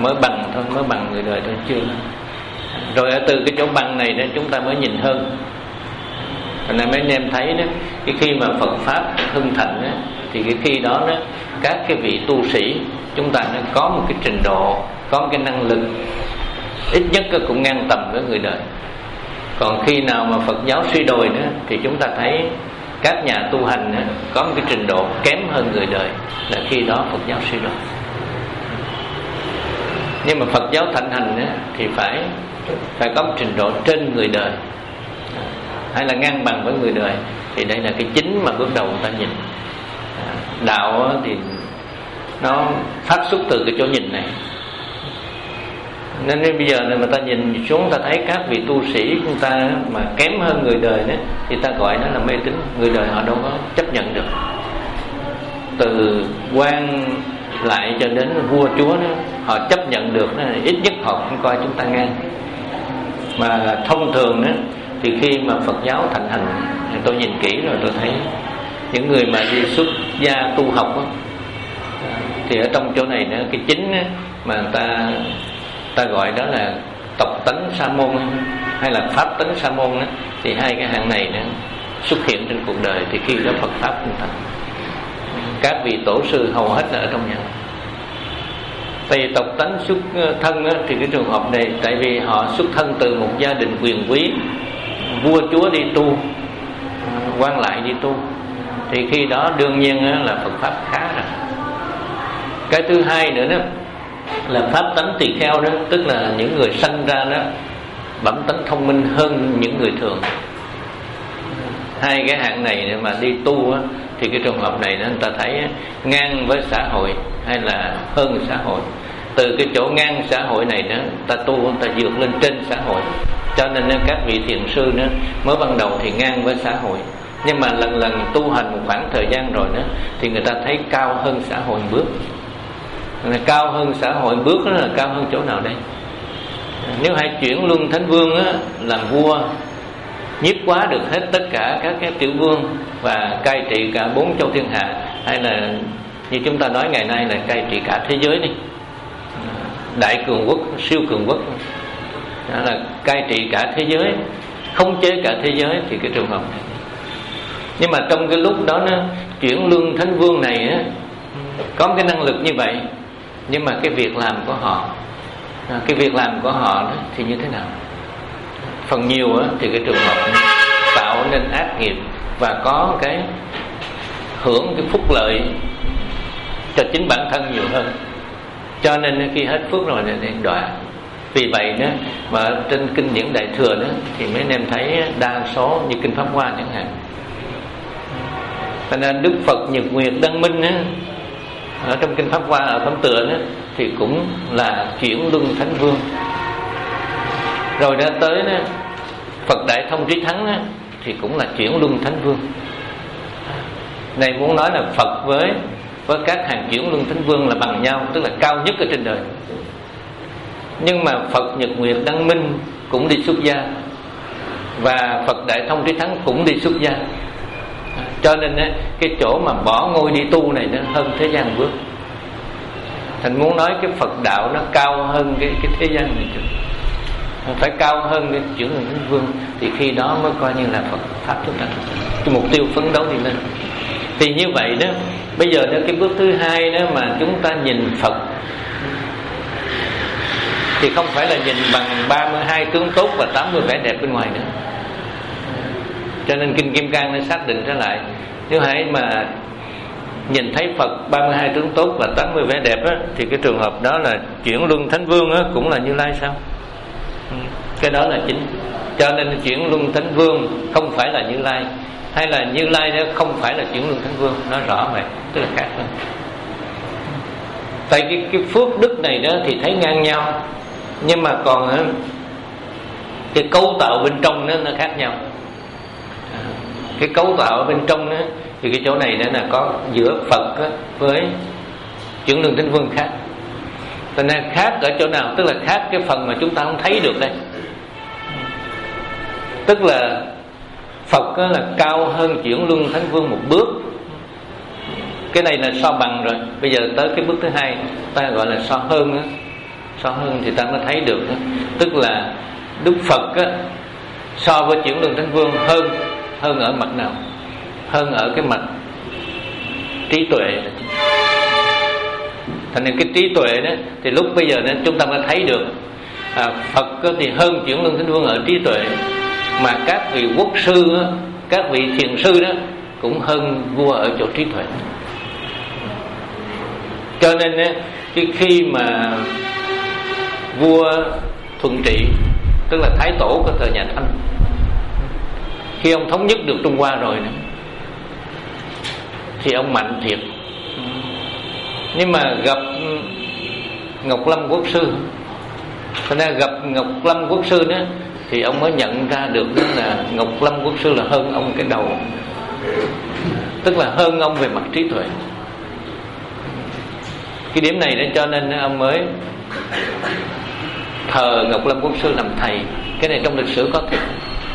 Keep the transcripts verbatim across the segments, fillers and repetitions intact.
mới bằng thôi, mới bằng người đời thôi, chưa. Rồi ở từ cái chỗ bằng này đó chúng ta mới nhìn hơn. Thành ra mấy anh em thấy đó, cái khi mà Phật pháp hưng thịnh đó, thì cái khi đó đó các cái vị tu sĩ chúng ta nó có một cái trình độ, có một cái năng lực ít nhất cũng ngang tầm với người đời. Còn khi nào mà Phật giáo suy đồi nữa thì chúng ta thấy các nhà tu hành đó, có một cái trình độ kém hơn người đời, là khi đó Phật giáo suy đồi. Nhưng mà Phật giáo thịnh hành đó, thì phải phải có một trình độ trên người đời hay là ngang bằng với người đời. Thì đây là cái chính mà bước đầu người ta nhìn. Đạo thì nó phát xuất từ cái chỗ nhìn này. Nên bây giờ này mà ta nhìn xuống, ta thấy các vị tu sĩ chúng ta mà kém hơn người đời đó, thì ta gọi nó là mê tín. Người đời họ đâu có chấp nhận được. Từ quan lại cho đến vua chúa đó, họ chấp nhận được đó, ít nhất họ cũng coi chúng ta ngang. Mà thông thường đó, thì khi mà Phật giáo thịnh hành, tôi nhìn kỹ rồi tôi thấy những người mà đi xuất gia tu học đó, thì ở trong chỗ này đó, cái chính đó, mà ta ta gọi đó là tộc tánh sa môn hay là pháp tánh sa môn đó, thì hai cái hạng này đó xuất hiện trên cuộc đời, thì khi đó Phật pháp hình thành. Các vị tổ sư hầu hết là ở trong nhà. Tại vì tộc tánh xuất thân đó, thì cái trường hợp này tại vì họ xuất thân từ một gia đình quyền quý, vua chúa đi tu, quan lại đi tu, thì khi đó đương nhiên là Phật pháp khá rồi. Cái thứ hai nữa đó là pháp tánh tỳ kheo đó, tức là những người sanh ra đó bẩm tánh thông minh hơn những người thường. Hai cái hạng này mà đi tu á, thì cái trường hợp này người ta thấy ngang với xã hội hay là hơn xã hội. Từ cái chỗ ngang xã hội này đó, ta tu người ta vượt lên trên xã hội. Cho nên các vị thiền sư nữa mới ban đầu thì ngang với xã hội, nhưng mà lần lần tu hành một khoảng thời gian rồi đó, thì người ta thấy cao hơn xã hội một bước. Cao hơn xã hội bước đó là cao hơn chỗ nào đây? Nếu hãy chuyển luân thánh vương á, làm vua, nhiếp quá được hết tất cả các cái tiểu vương và cai trị cả bốn châu thiên hạ, hay là như chúng ta nói ngày nay là cai trị cả thế giới đi, đại cường quốc, siêu cường quốc, đó là cai trị cả thế giới, khống chế cả thế giới, thì cái trường hợp này. Nhưng mà trong cái lúc đó nó chuyển luân thánh vương này á, có cái năng lực như vậy, nhưng mà cái việc làm của họ, cái việc làm của họ đó thì như thế nào? Phần nhiều á, thì cái trường hợp này tạo nên ác nghiệp và có cái hưởng cái phúc lợi cho chính bản thân nhiều hơn. Cho nên khi hết phước rồi thì đọa. Vì vậy đó mà trên kinh điển Đại Thừa đó thì mấy anh em thấy đa số như kinh Pháp Hoa chẳng hạn. Cho nên Đức Phật Nhật Nguyệt Đăng Minh á, ở trong kinh Pháp Hoa ở Phẩm Tựa đó thì cũng là chuyển luân thánh vương. Rồi đã tới đó, Phật Đại Thông Trí Thắng đó, thì cũng là chuyển luân thánh vương. Này muốn nói là Phật với với các hàng chuyển luân thánh vương là bằng nhau, tức là cao nhất ở trên đời. Nhưng mà Phật Nhật Nguyệt Đăng Minh cũng đi xuất gia, và Phật Đại Thông Trí Thắng cũng đi xuất gia. Cho nên cái chỗ mà bỏ ngôi đi tu này nó hơn thế gian một bước. Thành muốn nói cái Phật đạo nó cao hơn cái, cái thế gian này, phải cao hơn cái chuyển luân thánh vương, thì khi đó mới coi như là Phật pháp chúng ta. Cái mục tiêu phấn đấu đi lên. Thì như vậy đó, bây giờ đó cái bước thứ hai đó mà chúng ta nhìn Phật thì không phải là nhìn bằng ba mươi hai tướng tốt và tám mươi vẻ đẹp bên ngoài nữa. Cho nên kinh Kim Cang nó xác định trở lại, nếu hãy mà nhìn thấy Phật ba mươi hai tướng tốt và tám mươi vẻ đẹp á, thì cái trường hợp đó là chuyển luân thánh vương á, cũng là Như Lai sao? Cái đó là chính. Cho nên chuyển luân thánh vương không phải là Như Lai, hay là Như Lai đó không phải là chuyển luân thánh vương, nó rõ vậy, tức là khác hơn. Tại cái, cái phước đức này đó thì thấy ngang nhau, nhưng mà còn á, cái cấu tạo bên trong nó, nó khác nhau. Cái cấu tạo ở bên trong đó, thì cái chỗ này đó là có giữa Phật đó, với chuyển luân thánh vương khác. Cho nên khác ở chỗ nào? Tức là khác cái phần mà chúng ta không thấy được đây. Tức là Phật đó là cao hơn chuyển luân thánh vương một bước. Cái này là so bằng rồi. Bây giờ tới cái bước thứ hai, ta gọi là so hơn đó. So hơn thì ta mới thấy được đó. Tức là Đức Phật á, so với Chuyển Luân Thánh Vương hơn hơn ở mặt nào? Hơn ở cái mặt trí tuệ. Thành nên cái trí tuệ đó thì lúc bây giờ đó chúng ta mới thấy được à, Phật thì hơn Chuyển Luân Thánh Vương ở trí tuệ, mà các vị quốc sư đó, các vị thiền sư đó cũng hơn vua ở chỗ trí tuệ. Cho nên á, cái khi mà vua Thuận Trị, tức là thái tổ của thời nhà Thanh, khi ông thống nhất được Trung Hoa rồi nữa, thì ông mạnh thiệt. Nhưng mà gặp Ngọc Lâm Quốc sư, cho nên gặp Ngọc Lâm Quốc sư đó, thì ông mới nhận ra được đó là Ngọc Lâm Quốc sư là hơn ông cái đầu, tức là hơn ông về mặt trí tuệ. Cái điểm này để cho nên ông mới thờ Ngọc Lâm Quốc sư làm thầy. Cái này trong lịch sử có thiệt.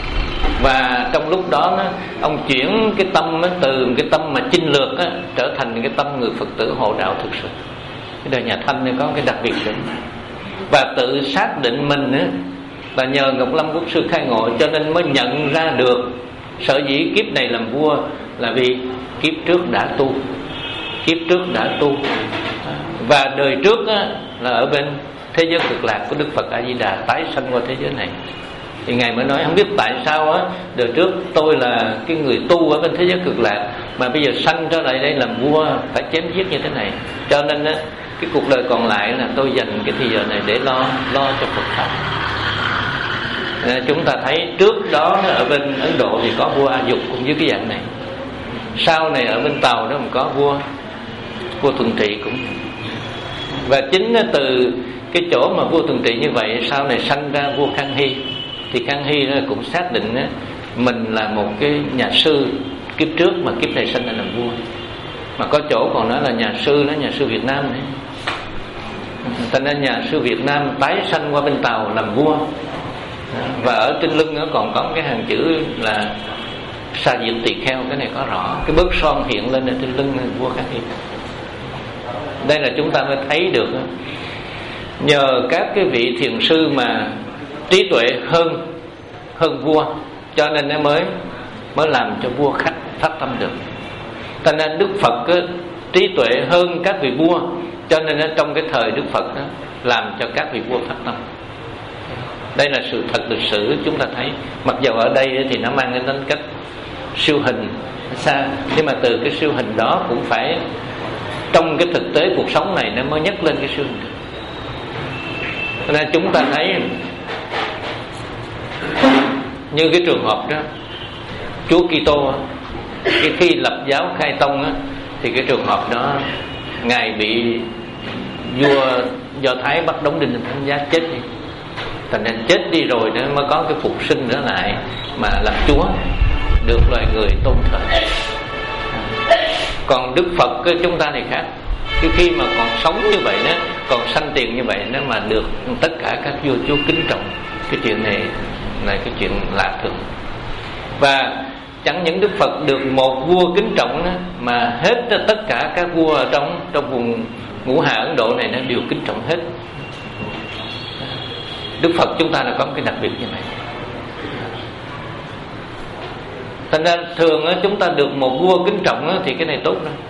Và trong lúc đó, đó ông chuyển cái tâm đó, từ cái tâm mà chinh lược đó, trở thành cái tâm người Phật tử hộ đạo thực sự. Cái đời nhà Thanh này có cái đặc biệt đó. Và tự xác định mình đó, là nhờ Ngọc Lâm Quốc sư khai ngộ, cho nên mới nhận ra được sở dĩ kiếp này làm vua là vì kiếp trước đã tu, kiếp trước đã tu. Và đời trước á, là ở bên thế giới cực lạc của Đức Phật A Di Đà tái sanh qua thế giới này. Thì Ngài mới nói không biết tại sao á, đời trước tôi là cái người tu ở bên thế giới cực lạc, mà bây giờ sanh trở lại đây làm vua phải chém giết như thế này. Cho nên á, cái cuộc đời còn lại là tôi dành cái thời giờ này để lo lo cho Phật pháp. À, chúng ta thấy trước đó ở bên Ấn Độ thì có vua A Dục cũng như cái dạng này. Sau này ở bên Tàu nó cũng có vua vua Thuận Trị cũng. Và chính từ cái chỗ mà vua Thuận Trị như vậy, sau này sanh ra vua Khang Hy. Thì Khang Hy nó cũng xác định mình là một cái nhà sư kiếp trước mà kiếp này sanh ra làm vua. Mà có chỗ còn nói là nhà sư, nó nhà sư Việt Nam đấy. Thành ra nhà sư Việt Nam tái sanh qua bên Tàu làm vua. Và ở trên lưng nó còn có cái hàng chữ là Sa Diệt Tỳ Kheo. Cái này có rõ, cái bớt son hiện lên ở trên lưng vua Khang Hy. Đây là chúng ta mới thấy được, nhờ các cái vị thiền sư mà trí tuệ hơn hơn vua, cho nên nó mới mới làm cho vua khách phát tâm được. Cho nên Đức Phật á, trí tuệ hơn các vị vua, cho nên trong cái thời Đức Phật á, làm cho các vị vua phát tâm. Đây là sự thật lịch sử chúng ta thấy. Mặc dù ở đây thì nó mang cái tính cách siêu hình xa, nhưng mà từ cái siêu hình đó cũng phải trong cái thực tế cuộc sống này nó mới nhắc lên cái siêu hình. Cho nên chúng ta thấy như cái trường hợp đó, Chúa Kitô cái khi lập giáo khai tông á, thì cái trường hợp đó Ngài bị vua Do Thái bắt đóng đinh thánh giá chết đi. Thành ra chết đi rồi nó mới có cái phục sinh trở lại mà làm Chúa, được loài người tôn thờ. Còn Đức Phật chúng ta thì khác. Cái khi mà còn sống như vậy đó, còn sanh tiền như vậy đó, mà được tất cả các vua chúa kính trọng. Cái chuyện này là cái chuyện lạ thường. Và chẳng những Đức Phật được một vua kính trọng đó, mà hết tất cả các vua ở trong trong vùng ngũ hà Ấn Độ này nó đều kính trọng hết. Đức Phật chúng ta là có một cái đặc biệt như này. Thành ra thường chúng ta được một vua kính trọng thì cái này tốt lắm.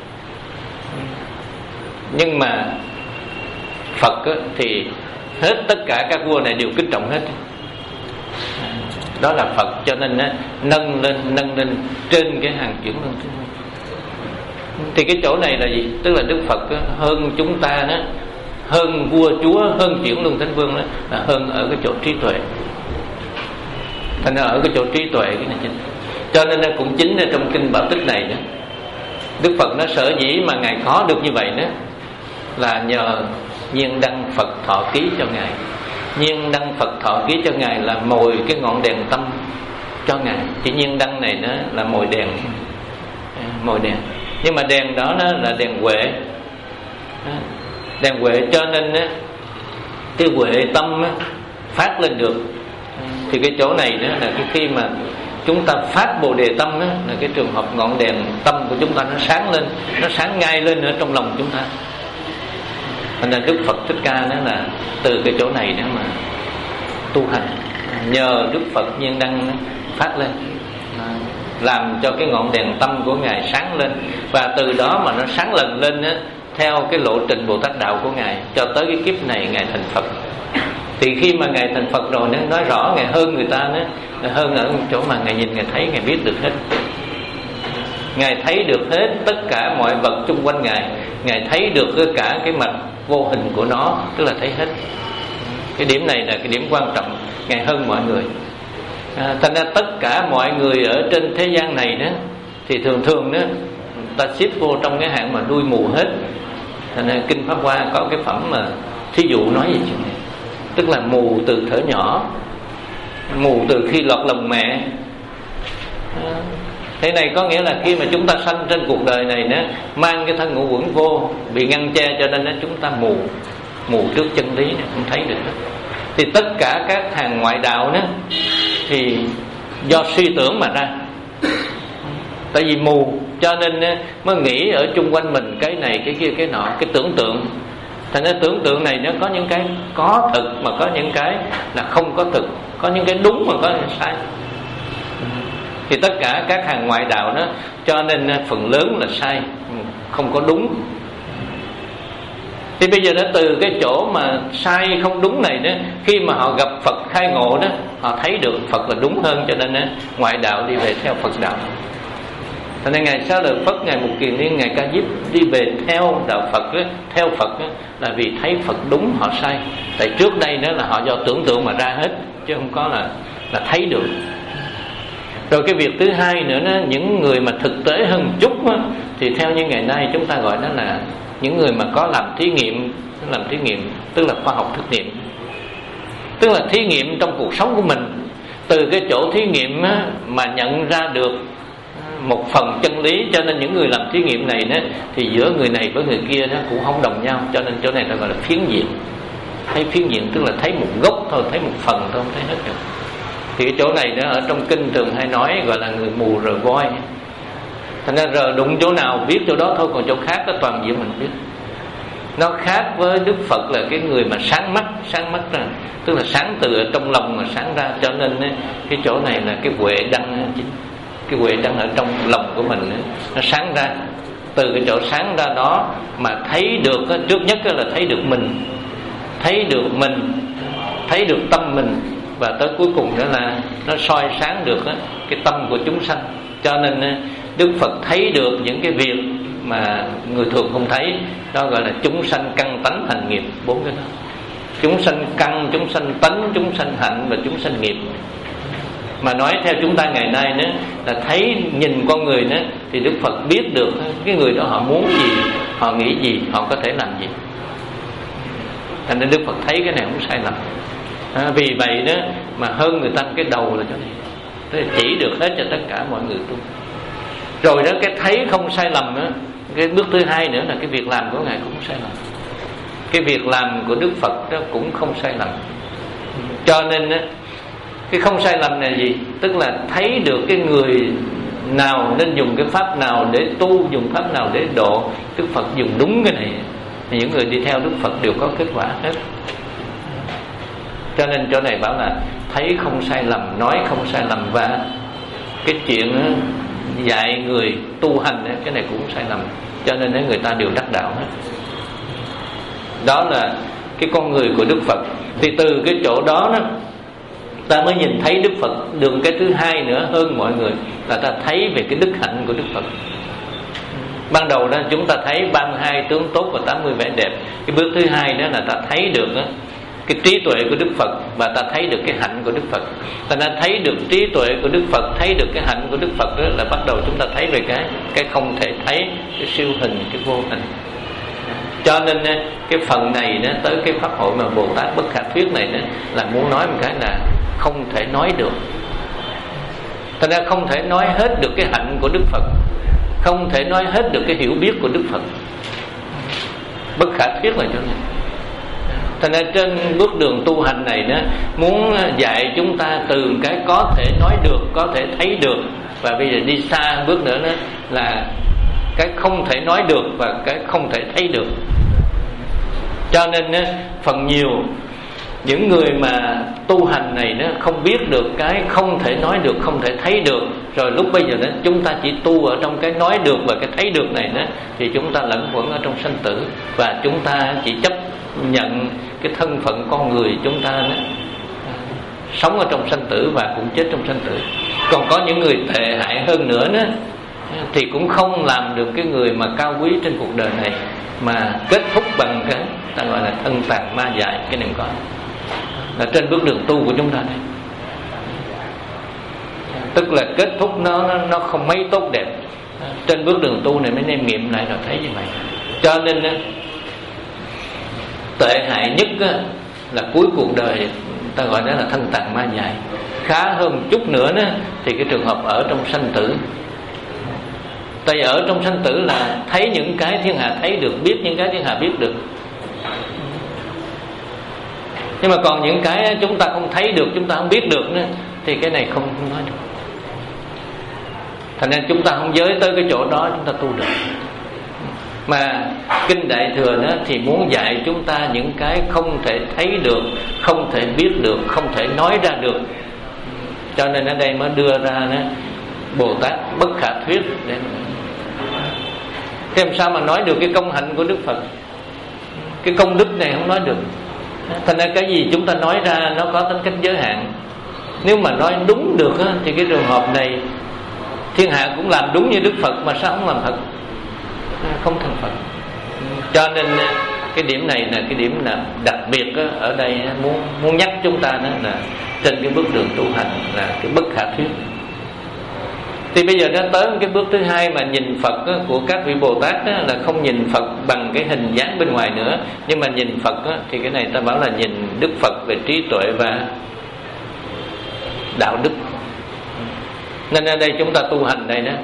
Nhưng mà Phật thì hết tất cả các vua này đều kính trọng hết. Đó là Phật, cho nên nâng lên nâng lên trên cái hàng chuyển luân. Thì cái chỗ này là gì? Tức là Đức Phật hơn chúng ta đó, hơn vua chúa, hơn chuyển luân thánh vương đó, là hơn ở cái chỗ trí tuệ. Thành ra ở cái chỗ trí tuệ cái này chính. Cho nên cũng chính là trong kinh Bảo Tích này đó, Đức Phật nó sở dĩ mà Ngài có được như vậy đó là nhờ Nhiên Đăng Phật thọ ký cho Ngài. Nhiên Đăng Phật thọ ký cho Ngài là mồi cái ngọn đèn tâm cho Ngài. Chỉ Nhiên Đăng này nó là mồi đèn, mồi đèn. Nhưng mà đèn đó nó là đèn huệ, đèn huệ, cho nên á, cái huệ tâm á, phát lên được. Thì cái chỗ này đó là cái khi mà chúng ta phát Bồ Đề tâm đó, là cái trường hợp ngọn đèn tâm của chúng ta nó sáng lên, nó sáng ngay lên ở trong lòng chúng ta. Thành ra Đức Phật Thích Ca đó là từ cái chỗ này đó mà tu hành, nhờ Đức Phật nhiên đăng phát lên, làm cho cái ngọn đèn tâm của Ngài sáng lên, và từ đó mà nó sáng lần lên đó, theo cái lộ trình Bồ Tát đạo của Ngài cho tới cái kiếp này Ngài thành Phật. Thì khi mà Ngài thành Phật rồi, nó nói rõ Ngài hơn người ta nữa, hơn ở chỗ mà Ngài nhìn, Ngài thấy, Ngài biết được hết. Ngài thấy được hết tất cả mọi vật xung quanh Ngài, Ngài thấy được tất cả cái mặt vô hình của nó, tức là thấy hết. Cái điểm này là cái điểm quan trọng, Ngài hơn mọi người. À, thành ra tất cả mọi người ở trên thế gian này đó thì thường thường đó ta xếp vô trong cái hạng mà đuôi mù hết. Thành ra Kinh Pháp Hoa có cái phẩm mà thí dụ nói về chuyện này, tức là mù từ thuở nhỏ, mù từ khi lọt lòng mẹ. À, thế này có nghĩa là khi mà chúng ta sanh trên cuộc đời này đó, mang cái thân ngũ uẩn vô, bị ngăn che, cho nên đó chúng ta mù, mù trước chân lý này, không thấy được hết. Thì tất cả các hàng ngoại đạo đó thì do suy tưởng mà ra. Tại vì mù cho nên mới nghĩ ở chung quanh mình cái này cái kia cái nọ, cái tưởng tượng. Thành ra tưởng tượng này nó có những cái có thực, mà có những cái là không có thực, có những cái đúng mà có những cái sai. Thì tất cả các hàng ngoại đạo đó cho nên phần lớn là sai, không có đúng. Thì bây giờ nó từ cái chỗ mà sai không đúng này đó, khi mà họ gặp Phật khai ngộ đó, họ thấy được Phật là đúng hơn, cho nên đó, ngoại đạo đi về theo Phật đạo. Cho nên Ngài Xá Lợi Phất, Ngài Mục Kiền Liên, Ngài Ca Diếp đi về theo đạo Phật đó, theo Phật đó, là vì thấy Phật đúng, họ sai. Tại trước đây đó là họ do tưởng tượng mà ra hết, chứ không có là là thấy được. Rồi cái việc thứ hai nữa đó, những người mà thực tế hơn chút đó, thì theo như ngày nay chúng ta gọi đó là những người mà có làm thí nghiệm, làm thí nghiệm tức là khoa học thực nghiệm, tức là thí nghiệm trong cuộc sống của mình. Từ cái chỗ thí nghiệm á, mà nhận ra được một phần chân lý, cho nên những người làm thí nghiệm này đó, thì giữa người này với người kia đó cũng không đồng nhau, cho nên chỗ này ta gọi là phiến diện. Thấy phiến diện tức là thấy một gốc thôi, thấy một phần thôi, không thấy hết được. Thì cái chỗ này đó ở trong kinh thường hay nói gọi là người mù rờ voi. Thành ra rờ đụng chỗ nào biết chỗ đó thôi, còn chỗ khác đó toàn diện mình biết. Nó khác với Đức Phật là cái người mà sáng mắt, sáng mắt ra, tức là sáng từ ở trong lòng mà sáng ra. Cho nên cái chỗ này là cái huệ đăng chính, cái huệ đăng ở trong lòng của mình nó sáng ra. Từ cái chỗ sáng ra đó mà thấy được, trước nhất là thấy được mình, thấy được mình, thấy được tâm mình, và tới cuối cùng nữa là nó soi sáng được cái tâm của chúng sanh. Cho nên Đức Phật thấy được những cái việc mà người thường không thấy, đó gọi là chúng sanh căn tánh hành nghiệp, bốn cái đó. Chúng sanh căn, chúng sanh tánh, chúng sanh hạnh và chúng sanh nghiệp. Mà nói theo chúng ta ngày nay nữa là thấy, nhìn con người nữa thì Đức Phật biết được cái người đó họ muốn gì, họ nghĩ gì, họ có thể làm gì. Thành nên Đức Phật thấy cái này không sai lầm. À, vì vậy đó mà hơn người ta cái đầu là chỗ này, tức là chỉ được hết cho tất cả mọi người tu. Rồi đó cái thấy không sai lầm đó, cái bước thứ hai nữa là cái việc làm của Ngài cũng không sai lầm. Cái việc làm của Đức Phật đó cũng không sai lầm. Cho nên đó, cái không sai lầm này gì? Tức là thấy được cái người nào nên dùng cái pháp nào để tu, dùng pháp nào để độ. Đức Phật dùng đúng cái này thì những người đi theo Đức Phật đều có kết quả hết. Cho nên chỗ này bảo là thấy không sai lầm, nói không sai lầm, và cái chuyện dạy người tu hành cái này cũng sai lầm. Cho nên người ta đều đắc đạo hết. Đó là cái con người của Đức Phật. Thì từ cái chỗ đó đó ta mới nhìn thấy Đức Phật đường cái thứ hai nữa hơn mọi người, là ta thấy về cái đức hạnh của Đức Phật. Ban đầu đó chúng ta thấy ba mươi hai tướng tốt và tám mươi vẻ đẹp. Cái bước thứ hai đó là ta thấy được đó, cái trí tuệ của Đức Phật, và ta thấy được cái hạnh của Đức Phật. Ta đã thấy được trí tuệ của Đức Phật, thấy được cái hạnh của Đức Phật đó, là bắt đầu chúng ta thấy về cái cái không thể thấy, cái siêu hình, cái vô hình. Cho nên cái phần này đó, tới cái pháp hội mà Bồ Tát Bất Khả Thuyết này đó, là muốn nói một cái là không thể nói được. Thành ra không thể nói hết được cái hạnh của Đức Phật, không thể nói hết được cái hiểu biết của Đức Phật. Bất khả thuyết là chỗ này. Thành ra trên bước đường tu hành này đó, muốn dạy chúng ta từ cái có thể nói được, có thể thấy được, và bây giờ đi xa bước nữa đó là cái không thể nói được và cái không thể thấy được. Cho nên á, phần nhiều những người mà tu hành này nó không biết được cái không thể nói được, không thể thấy được, rồi lúc bây giờ đó chúng ta chỉ tu ở trong cái nói được và cái thấy được này đó, thì chúng ta lẫn quẩn ở trong sanh tử, và chúng ta chỉ chấp nhận cái thân phận con người chúng ta đó, sống ở trong sanh tử và cũng chết trong sanh tử. Còn có những người tệ hại hơn nữa đó, thì cũng không làm được cái người mà cao quý trên cuộc đời này, mà kết thúc bằng cái ta gọi là thân tàn ma dại. Cái này có là trên bước đường tu của chúng ta đây, tức là kết thúc nó nó, nó không mấy tốt đẹp. Trên bước đường tu này mới nêm nghiệm lại rồi thấy như vậy. Cho nên á, tệ hại nhất á, là cuối cuộc đời ta gọi đó là thân tàn ma dại. Khá hơn chút nữa đó, thì cái trường hợp ở trong sanh tử. Tại ở trong sanh tử là thấy những cái thiên hạ thấy được, biết những cái thiên hạ biết được. Nhưng mà còn những cái chúng ta không thấy được, chúng ta không biết được nữa, thì cái này không, không nói được. Thành ra chúng ta không giới tới cái chỗ đó chúng ta tu được. Mà Kinh Đại Thừa đó thì muốn dạy chúng ta những cái không thể thấy được, không thể biết được, không thể nói ra được. Cho nên ở đây mới đưa ra đó, Bồ Tát bất khả thuyết. Để làm sao mà nói được cái công hạnh của Đức Phật, cái công đức này không nói được. Thành ra cái gì chúng ta nói ra nó có tính cách giới hạn. Nếu mà nói đúng được á, thì cái trường hợp này thiên hạ cũng làm đúng như Đức Phật, mà sao không làm thật, không thành Phật. Cho nên cái điểm này là cái điểm là đặc biệt á, ở đây muốn muốn nhắc chúng ta đó là trên cái bước đường tu hành là cái bất khả thuyết. Thì bây giờ nó tới cái bước thứ hai mà nhìn Phật á, của các vị Bồ Tát á, là không nhìn Phật bằng cái hình dáng bên ngoài nữa, nhưng mà nhìn Phật á, thì cái này ta bảo là nhìn Đức Phật về trí tuệ và đạo đức. Nên ở đây chúng ta tu hành đây đó,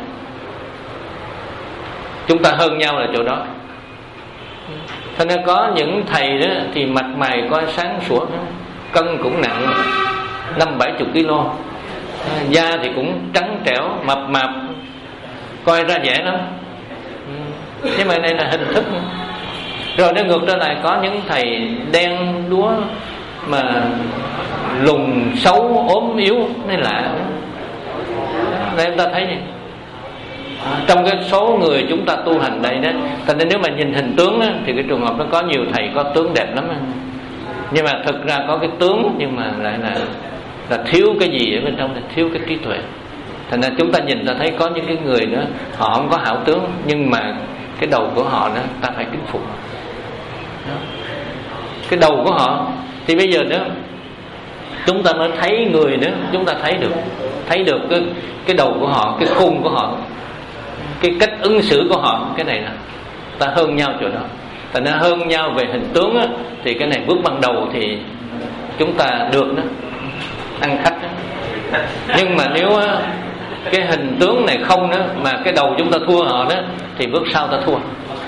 chúng ta hơn nhau là chỗ đó. Thế nên có những thầy đó thì mặt mày coi sáng sủa, cân cũng nặng năm bảy chục kg, da thì cũng trắng trẻo mập mạp, coi ra dễ lắm. Nhưng mà đây là hình thức. Rồi nó ngược trở lại có những thầy đen đúa mà lùn xấu ốm yếu, nên lạ. Đây chúng ta thấy gì? À, trong cái số người chúng ta tu hành đây đó, thành nên nếu mà nhìn hình tướng đó, thì cái trường hợp nó có nhiều thầy có tướng đẹp lắm đó. Nhưng mà thực ra có cái tướng nhưng mà lại là là thiếu cái gì ở bên trong, là thiếu cái trí tuệ. Thành ra chúng ta nhìn ta thấy có những cái người nữa họ không có hảo tướng, nhưng mà cái đầu của họ đó ta phải kính phục. Đó. Cái đầu của họ thì bây giờ đó chúng ta mới thấy người nữa, chúng ta thấy được thấy được cái cái đầu của họ, cái khung của họ, cái cách ứng xử của họ. Cái này là ta hơn nhau chỗ đó. Thành ra hơn nhau về hình tướng á, thì cái này bước ban đầu thì chúng ta được đó, ăn khách đó. Nhưng mà nếu á, cái hình tướng này không đó, mà cái đầu chúng ta thua họ đó, thì bước sau ta thua.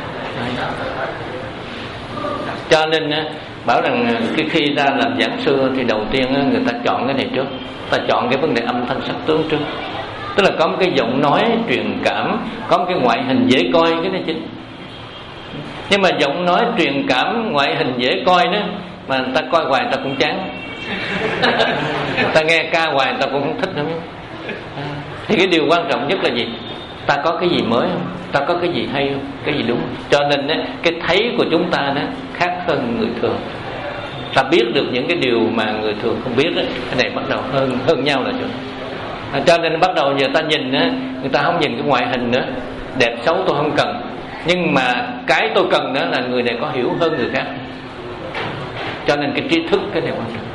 Cho nên á, bảo rằng cái khi ra làm giảng sư thì đầu tiên á, người ta chọn cái này trước, ta chọn cái vấn đề âm thanh sắc tướng trước. Tức là có một cái giọng nói truyền cảm, có một cái ngoại hình dễ coi, cái này chính. Nhưng mà giọng nói truyền cảm, ngoại hình dễ coi đó, mà người ta coi hoài người ta cũng chán. Người ta nghe ca hoài người ta cũng không thích nữa. Thì cái điều quan trọng nhất là gì? Ta có cái gì mới không? Ta có cái gì hay không? Cái gì đúng? Cho nên đó, cái thấy của chúng ta đó khác hơn người thường. Ta biết được những cái điều mà người thường không biết đó. Cái này bắt đầu hơn hơn nhau là chỗ. À, cho nên bắt đầu giờ ta nhìn đó, người ta không nhìn cái ngoại hình nữa. Đẹp xấu tôi không cần, nhưng mà cái tôi cần đó là người này có hiểu hơn người khác. Cho nên cái trí thức cái này quan trọng.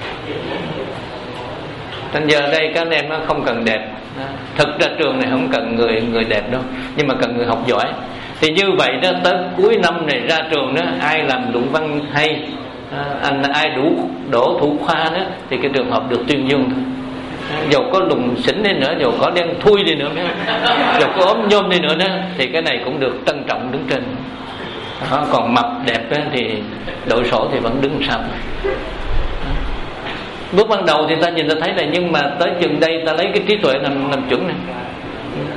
Thành giờ đây các anh em nó không cần đẹp. Thực ra trường này không cần người người đẹp đâu, nhưng mà cần người học giỏi. Thì như vậy đó, tới cuối năm này ra trường đó, ai làm luận văn hay, anh ai đủ đỗ thủ khoa đó, thì cái trường hợp được tuyên dương thôi. Dầu có lùng xỉn đi nữa, dầu có đen thui đi nữa, dầu có ốm nhôm đi nữa đó, thì cái này cũng được trân trọng đứng trên. Đó, còn mập đẹp đó, thì đội sổ thì vẫn đứng sau. Bước ban đầu thì ta nhìn ta thấy là, nhưng mà tới chừng đây ta lấy cái trí tuệ làm, làm chuẩn này.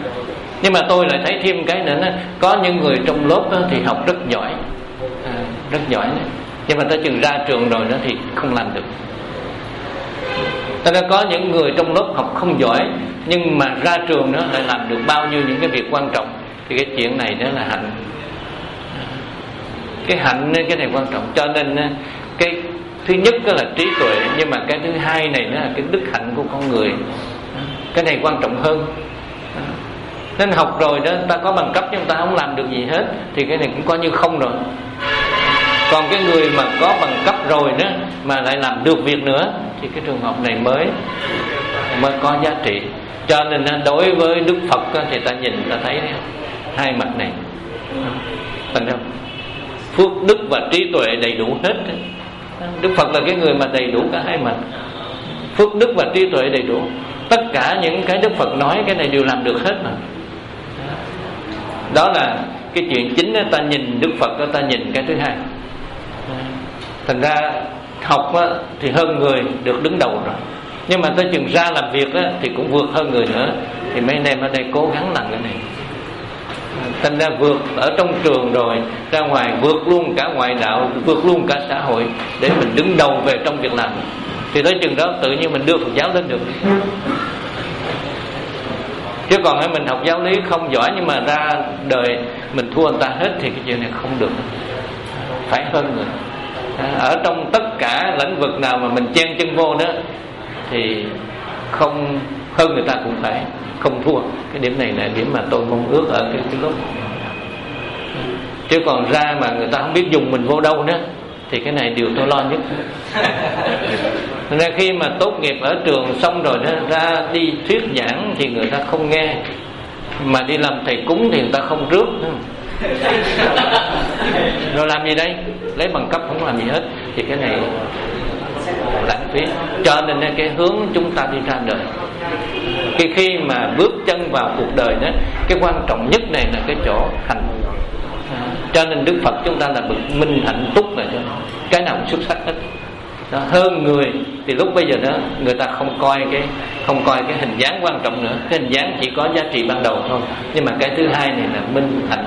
Nhưng mà tôi lại thấy thêm cái nữa đó, có những người trong lớp đó thì học rất giỏi, à, rất giỏi đấy. Nhưng mà tới chừng ra trường rồi đó thì không làm được. Cho nên có những người trong lớp học không giỏi, nhưng mà ra trường đó lại làm được bao nhiêu những cái việc quan trọng. Thì cái chuyện này đó là hạnh. Cái hạnh cái này quan trọng. Cho nên cái thứ nhất đó là trí tuệ, nhưng mà cái thứ hai này đó là cái đức hạnh của con người. Cái này quan trọng hơn. Nên học rồi đó, ta có bằng cấp nhưng ta không làm được gì hết thì cái này cũng coi như không rồi. Còn cái người mà có bằng cấp rồi đó mà lại làm được việc nữa thì cái trường hợp này mới mới có giá trị. Cho nên đối với Đức Phật thì ta nhìn ta thấy hai mặt này. Thành ra phước đức và trí tuệ đầy đủ hết. Đức Phật là cái người mà đầy đủ cả hai mặt, phước đức và trí tuệ đầy đủ. Tất cả những cái Đức Phật nói cái này đều làm được hết mà. Đó là cái chuyện chính đó, ta nhìn Đức Phật đó, ta nhìn cái thứ hai. Thành ra học đó, thì hơn người được đứng đầu rồi, nhưng mà tới chừng ra làm việc đó, thì cũng vượt hơn người nữa. Thì mấy anh em ở đây cố gắng làm cái này. Thành ra vượt ở trong trường rồi ra ngoài vượt luôn cả ngoại đạo, vượt luôn cả xã hội để mình đứng đầu về trong việc làm. Thì tới chừng đó tự nhiên mình đưa Phật giáo lên được. Chứ còn mình học giáo lý không giỏi nhưng mà ra đời mình thua người ta hết thì cái chuyện này không được. Phải hơn người. Ở trong tất cả lĩnh vực nào mà mình chen chân vô đó thì không hơn người ta cũng phải không thua. Cái điểm này là điểm mà tôi mong ước ở cái, cái lúc. Chứ còn ra mà người ta không biết dùng mình vô đâu nữa thì cái này điều tôi lo nhất. Nên khi mà tốt nghiệp ở trường xong rồi đó, ra đi thuyết giảng thì người ta không nghe, mà đi làm thầy cúng thì người ta không rước nữa. Rồi làm gì đây? Lấy bằng cấp không làm gì hết thì cái này lãng phí. Cho nên cái hướng chúng ta đi ra đời, khi khi mà bước chân vào cuộc đời đó, cái quan trọng nhất này là cái chỗ hành. Cho nên Đức Phật chúng ta là bậc minh hạnh túc rồi, cái nào cũng xuất sắc hết. Đó, hơn người thì lúc bây giờ đó người ta không coi cái không coi cái hình dáng quan trọng nữa. Cái hình dáng chỉ có giá trị ban đầu thôi, nhưng mà cái thứ hai này là minh hạnh.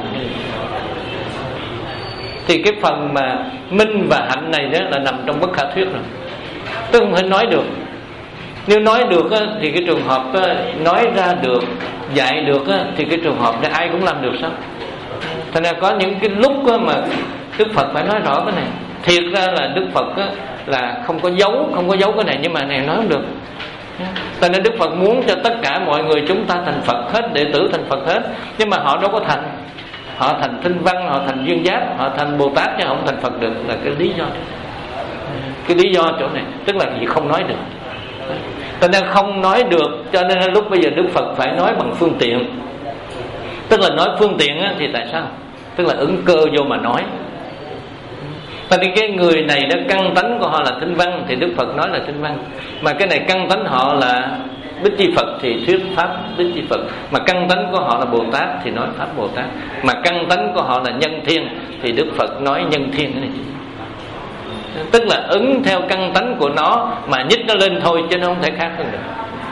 Thì cái phần mà minh và hạnh này đó là nằm trong bất khả thuyết rồi, tôi không thể nói được. Nếu nói được á, thì cái trường hợp á, nói ra được, dạy được á, thì cái trường hợp này ai cũng làm được sao? Thành ra có những cái lúc á, mà Đức Phật phải nói rõ cái này. Thiệt ra là Đức Phật á, là không có giấu, không có giấu cái này, nhưng mà này nói không được. Thành ra Đức Phật muốn cho tất cả mọi người chúng ta thành Phật hết, đệ tử thành Phật hết, nhưng mà họ đâu có thành. Họ thành Thinh Văn, họ thành Duyên Giác, họ thành Bồ Tát chứ không thành Phật được, là cái lý do. Cái lý do chỗ này tức là gì? Không nói được. Cho nên không nói được, cho nên lúc bây giờ Đức Phật phải nói bằng phương tiện. Tức là nói phương tiện á, thì tại sao? Tức là ứng cơ vô mà nói. Tại vì cái người này đó căn tánh của họ là Thinh Văn thì Đức Phật nói là Thinh Văn. Mà cái này căn tánh họ là Bích Chi Phật thì thuyết pháp Bích Chi Phật. Mà căn tánh của họ là Bồ Tát thì nói pháp Bồ Tát. Mà căn tánh của họ là Nhân Thiên thì Đức Phật nói Nhân Thiên này. Tức là ứng theo căn tánh của nó mà nhích nó lên thôi, chứ nó không thể khác hơn được.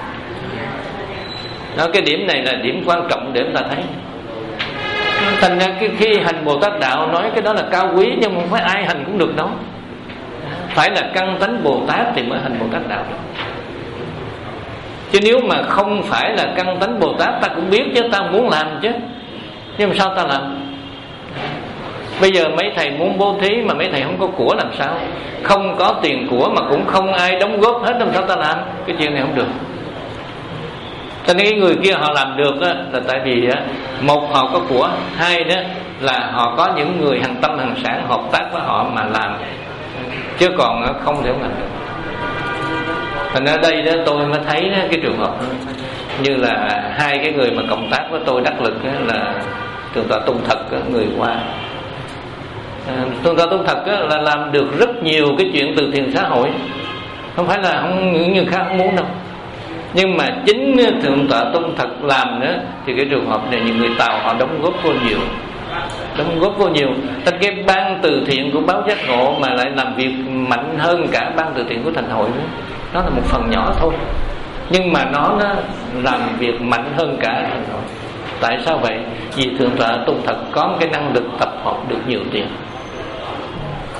Đó, cái điểm này là điểm quan trọng để chúng ta thấy. Thành ra cái khi hành Bồ Tát đạo nói cái đó là cao quý, nhưng không phải ai hành cũng được đâu. Phải là căn tánh Bồ Tát thì mới hành Bồ Tát đạo được. Chứ nếu mà không phải là căn tánh Bồ Tát, ta cũng biết chứ, ta muốn làm chứ, nhưng mà sao ta làm? Bây giờ mấy thầy muốn bố thí mà mấy thầy không có của làm sao? Không có tiền của mà cũng không ai đóng góp hết, làm sao ta làm? Cái chuyện này không được. Cho nên cái người kia họ làm được á, là tại vì á, một họ có của, hai đó là họ có những người hàng tâm hàng sản hợp tác với họ mà làm, chứ còn không thể làm được. Thành ở đây đó tôi mới thấy đó, cái trường hợp đó, như là hai cái người mà cộng tác với tôi đắc lực đó, là Thượng tọa Tôn Thật đó, người Hoa. à, Thượng tọa Tôn Thật đó, là làm được rất nhiều cái chuyện từ thiện xã hội, không phải là không, những người khác không muốn đâu. Nhưng mà chính Thượng tọa Tôn Thật làm đó thì cái trường hợp này những người Tàu họ đóng góp vô nhiều, đóng góp vô nhiều. Thành cái ban từ thiện của Báo Giác Ngộ mà lại làm việc mạnh hơn cả ban từ thiện của Thành Hội nữa. Nó là một phần nhỏ thôi, nhưng mà nó, nó làm việc mạnh hơn cả Thành Hội. Tại sao vậy? Vì Thượng tọa Tôn Thật có cái năng lực tập hợp được nhiều tiền.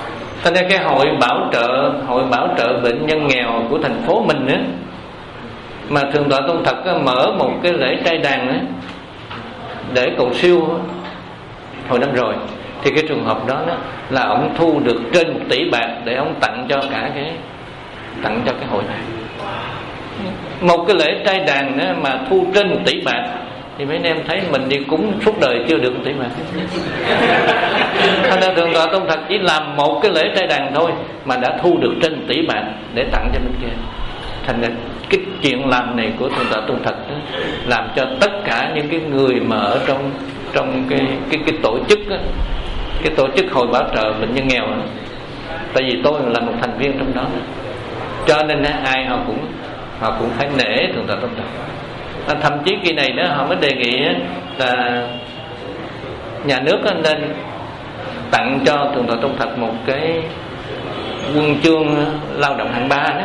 Thành ra cái hội bảo trợ hội bảo trợ bệnh nhân nghèo của thành phố mình á, mà Thượng tọa Tôn Thật á, mở một cái lễ trai đàn á, để cầu siêu hồi năm rồi, thì cái trường hợp đó, đó là ông thu được trên một tỷ bạc để ông tặng cho cả cái tặng cho cái hội này. Một cái lễ trai đàn đó mà thu trên một tỷ bạc thì mấy anh em thấy mình đi cúng suốt đời chưa được một tỷ bạc. Thành ra Thượng tọa Tôn Thật chỉ làm một cái lễ trai đàn thôi mà đã thu được trên một tỷ bạc để tặng cho bên kia. Thành ra cái chuyện làm này của Thượng tọa Tôn Thật đó, làm cho tất cả những cái người mà ở trong trong cái cái cái tổ chức đó, cái tổ chức hội bảo trợ bệnh nhân nghèo đó, tại vì tôi là một thành viên trong đó, cho nên ai họ cũng họ cũng phải nể Thượng tọa Tôn Thật. À, thậm chí kỳ này đó họ mới đề nghị là nhà nước nên tặng cho Thượng tọa Tôn Thật một cái huân chương lao động hạng ba đó.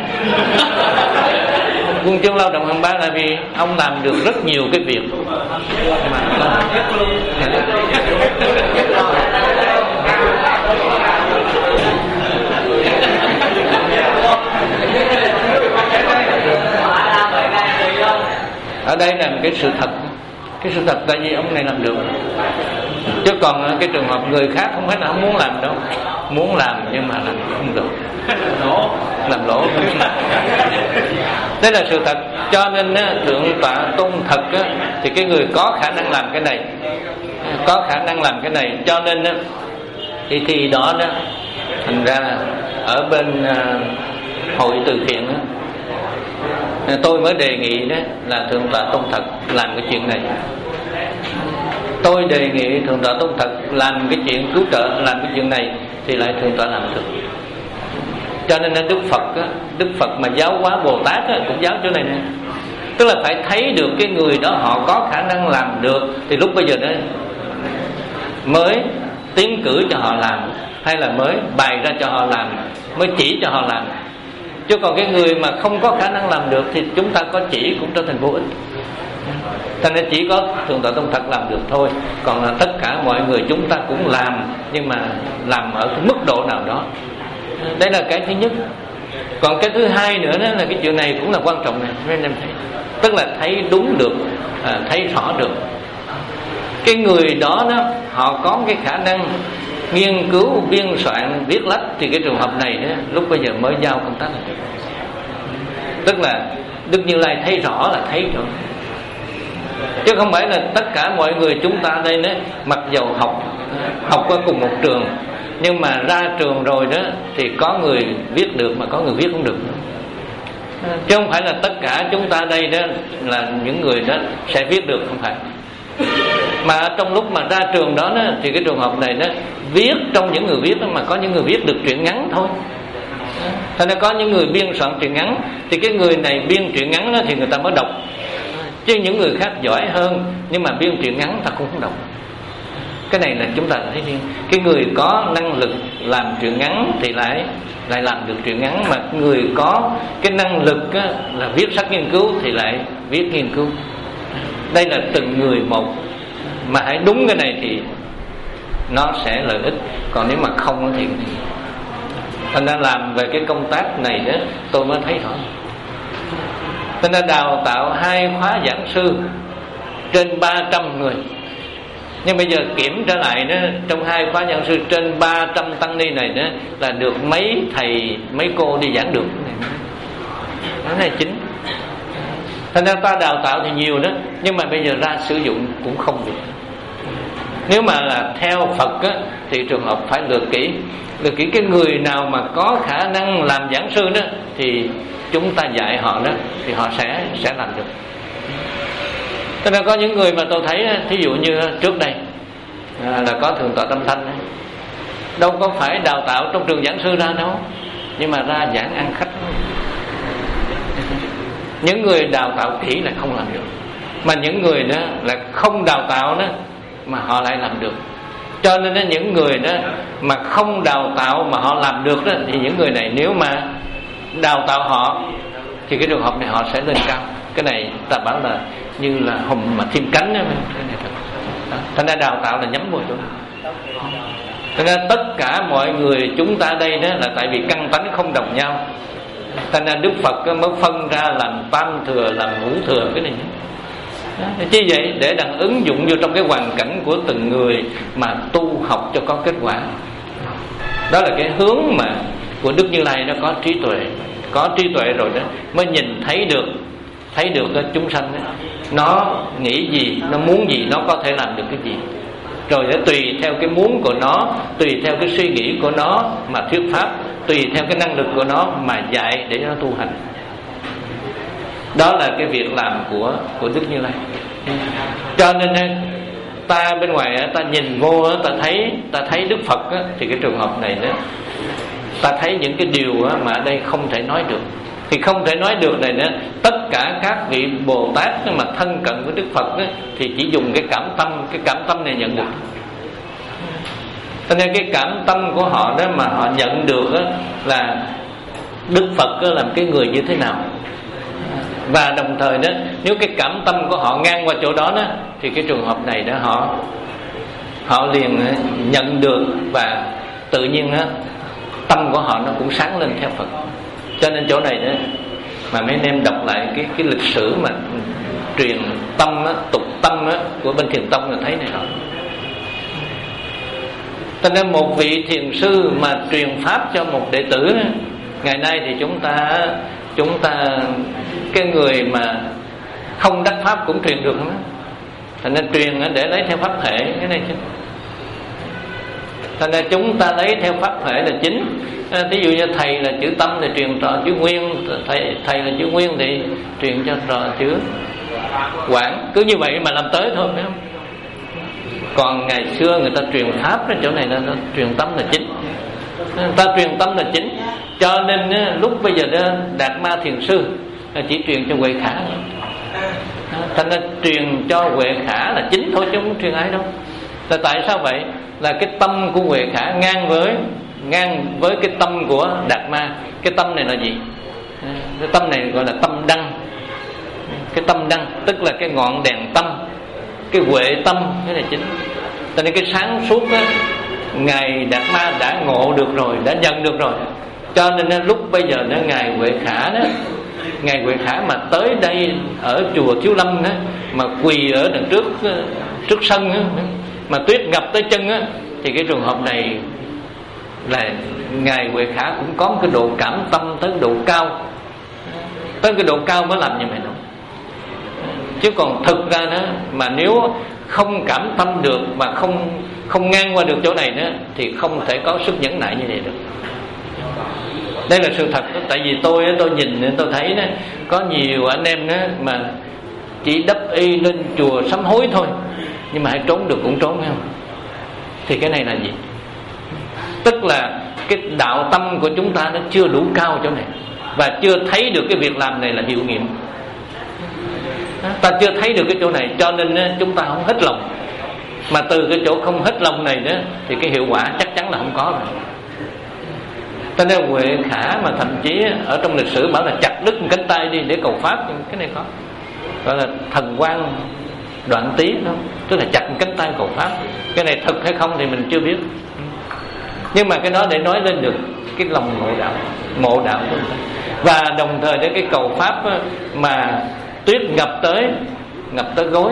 Huân chương lao động hạng ba là vì ông làm được rất nhiều cái việc mà ở đây là một cái sự thật, cái sự thật tại vì ông này làm được, chứ còn cái trường hợp người khác không phải là không muốn làm đâu, muốn làm nhưng mà làm không được, làm lỗ. Đây là sự thật. Cho nên Thượng tọa Tôn Thật thì cái người có khả năng làm cái này, có khả năng làm cái này, cho nên thì khi đó đó thành ra ở bên hội từ thiện đó, tôi mới đề nghị đó là Thượng tọa Tôn Thật làm cái chuyện này. Tôi đề nghị Thượng tọa Tôn Thật làm cái chuyện cứu trợ, làm cái chuyện này thì lại Thượng tọa làm được. Cho nên Đức Phật á, Đức Phật mà giáo hóa Bồ Tát á, cũng giáo chỗ này nè, tức là phải thấy được cái người đó họ có khả năng làm được thì lúc bây giờ đó mới tiến cử cho họ làm, hay là mới bày ra cho họ làm, mới chỉ cho họ làm. Chứ còn cái người mà không có khả năng làm được thì chúng ta có chỉ cũng trở thành vô ích. Thành ra chỉ có Thượng tọa Tôn Thật làm được thôi, còn là tất cả mọi người chúng ta cũng làm, nhưng mà làm ở cái mức độ nào đó. Đây là cái thứ nhất. Còn cái thứ hai nữa đó là cái chuyện này cũng là quan trọng này, nên em thấy, tức là thấy đúng được, à, thấy rõ được cái người đó đó họ có cái khả năng nghiên cứu, biên soạn, viết lách, thì cái trường hợp này đó, lúc bây giờ mới giao công tác này. Tức là Đức Như Lai thấy rõ là thấy rồi, chứ không phải là tất cả mọi người chúng ta đây đó, mặc dầu học học ở cùng một trường, nhưng mà ra trường rồi đó thì có người viết được mà có người viết không được, chứ không phải là tất cả chúng ta đây đó là những người đó sẽ viết được, không phải. Mà trong lúc mà ra trường đó, đó thì cái trường hợp này đó, viết trong những người viết đó, mà có những người viết được truyện ngắn thôi. Thành ra có những người biên soạn truyện ngắn, thì cái người này biên truyện ngắn đó thì người ta mới đọc, chứ những người khác giỏi hơn nhưng mà biên truyện ngắn ta cũng không đọc. Cái này là chúng ta thấy riêng. Cái người có năng lực làm truyện ngắn thì lại lại làm được truyện ngắn, mà người có cái năng lực á, là viết sách nghiên cứu thì lại viết nghiên cứu. Đây là từng người một, mà hãy đúng cái này thì nó sẽ lợi ích, còn nếu mà không thì thành ra làm về cái công tác này đó tôi mới thấy rõ. Thành ra đào tạo hai khóa giảng sư trên ba trăm người, nhưng bây giờ kiểm trở lại đó, trong hai khóa giảng sư trên ba trăm tăng ni này đó là được mấy thầy mấy cô đi giảng được. Cái này chính. Thành ra ta đào tạo thì nhiều đó, nhưng mà bây giờ ra sử dụng cũng không được. Nếu mà là theo Phật á, thì trường hợp phải lựa kỹ, lựa kỹ cái người nào mà có khả năng làm giảng sư đó thì chúng ta dạy họ đó thì họ sẽ sẽ làm được. Cho nên có những người mà tôi thấy, thí dụ như trước đây là có Thượng tọa Tâm Thanh, đâu có phải đào tạo trong trường giảng sư ra đâu, nhưng mà ra giảng ăn khách. Những người đào tạo kỹ là không làm được, mà những người đó là không đào tạo đó mà họ lại làm được. Cho nên đó, những người đó mà không đào tạo mà họ làm được đó, thì những người này nếu mà đào tạo họ thì cái trường hợp này họ sẽ lên cao. Cái này ta bảo là như là hùng mà thêm cánh đó. Thành ra đào tạo là nhắm vô chỗ nào. Cho nên tất cả mọi người chúng ta đây đó là tại vì căn tánh không đồng nhau. Cho nên Đức Phật mới phân ra làm tam thừa, làm ngũ thừa cái này. Chứ vậy để đặng ứng dụng vô trong cái hoàn cảnh của từng người mà tu học cho có kết quả. Đó là cái hướng mà của Đức Như Lai nó có trí tuệ. Có trí tuệ rồi đó mới nhìn thấy được, thấy được cái chúng sanh đó, nó nghĩ gì, nó muốn gì, nó có thể làm được cái gì. Rồi để tùy theo cái muốn của nó, tùy theo cái suy nghĩ của nó mà thuyết pháp, tùy theo cái năng lực của nó mà dạy để nó tu hành. Đó là cái việc làm của của Đức Như Lai. Cho nên ta bên ngoài ta nhìn vô, ta thấy ta thấy Đức Phật á, thì cái trường hợp này đó, ta thấy những cái điều mà ở đây không thể nói được. Thì không thể nói được này nữa, tất cả các vị Bồ Tát mà thân cận với Đức Phật á, thì chỉ dùng cái cảm tâm, cái cảm tâm này nhận được. Cho nên cái cảm tâm của họ đó mà họ nhận được á, là Đức Phật á, làm cái người như thế nào. Và đồng thời đó, nếu cái cảm tâm của họ ngang qua chỗ đó đó, thì cái trường hợp này đó họ họ liền nhận được, và tự nhiên đó, tâm của họ nó cũng sáng lên theo Phật. Cho nên chỗ này đó mà mấy anh em đọc lại cái cái lịch sử mà truyền tâm á, tục tâm á, của bên Thiền Tông là thấy này rồi. Cho nên một vị thiền sư mà truyền pháp cho một đệ tử đó, ngày nay thì chúng ta chúng ta cái người mà không đắc pháp cũng truyền được không? Thành nên truyền để lấy theo pháp thể cái này chứ. Thành ra chúng ta lấy theo pháp thể là chính. Ví dụ như thầy là chữ tâm thì truyền trò chữ nguyên, thầy thầy là chữ nguyên thì truyền cho trò chữ quảng. Cứ như vậy mà làm tới thôi, phải không? Còn ngày xưa người ta truyền pháp, chỗ này là truyền tâm là chính. Người ta truyền tâm là chính. Cho nên lúc bây giờ đó, Đạt Ma Thiền Sư chỉ truyền cho Huệ Khả. Thành ra truyền cho Huệ Khả là chính thôi chứ không truyền ai đâu. Là tại sao vậy? Là cái tâm của Huệ Khả ngang với ngang với cái tâm của Đạt Ma. Cái tâm này là gì? Cái tâm này gọi là tâm đăng. Cái tâm đăng tức là cái ngọn đèn tâm, cái huệ tâm, cái này chính. Cho nên cái sáng suốt á, Ngài Đạt Ma đã ngộ được rồi, đã nhận được rồi. Cho nên lúc bây giờ đó, Ngài Huệ Khả đó, Ngài Huệ Khả mà tới đây ở chùa Thiếu Lâm đó, mà quỳ ở đằng trước trước sân đó, mà tuyết ngập tới chân á, thì cái trường hợp này là Ngài Huệ Khả cũng có một cái độ cảm tâm tới cái độ cao, tới cái độ cao mới làm như vậy đâu. Chứ còn thực ra đó, mà nếu không cảm tâm được mà không không ngang qua được chỗ này đó, thì không thể có sức nhẫn nại như vậy được. Đây là sự thật đó. Tại vì tôi tôi nhìn tôi thấy đó, có nhiều anh em đó mà chỉ đắp y lên chùa sám hối thôi, nhưng mà hãy trốn được cũng trốn, phải không? Thì cái này là gì? Tức là cái đạo tâm của chúng ta nó chưa đủ cao chỗ này, và chưa thấy được cái việc làm này là hiệu nghiệm. Ta chưa thấy được cái chỗ này, cho nên chúng ta không hết lòng. Mà từ cái chỗ không hết lòng này đó, thì cái hiệu quả chắc chắn là không có rồi. Cho nên Huệ Khả mà thậm chí ở trong lịch sử bảo là chặt đứt cánh tay đi để cầu pháp, cái này có, gọi là thần quang đoạn tí đó, tức là chặt cánh tay cầu pháp. Cái này thật hay không thì mình chưa biết, nhưng mà cái đó để nói lên được cái lòng ngộ đạo, ngộ đạo của chúng ta. Và đồng thời đến cái cầu pháp mà tuyết ngập tới, ngập tới gối,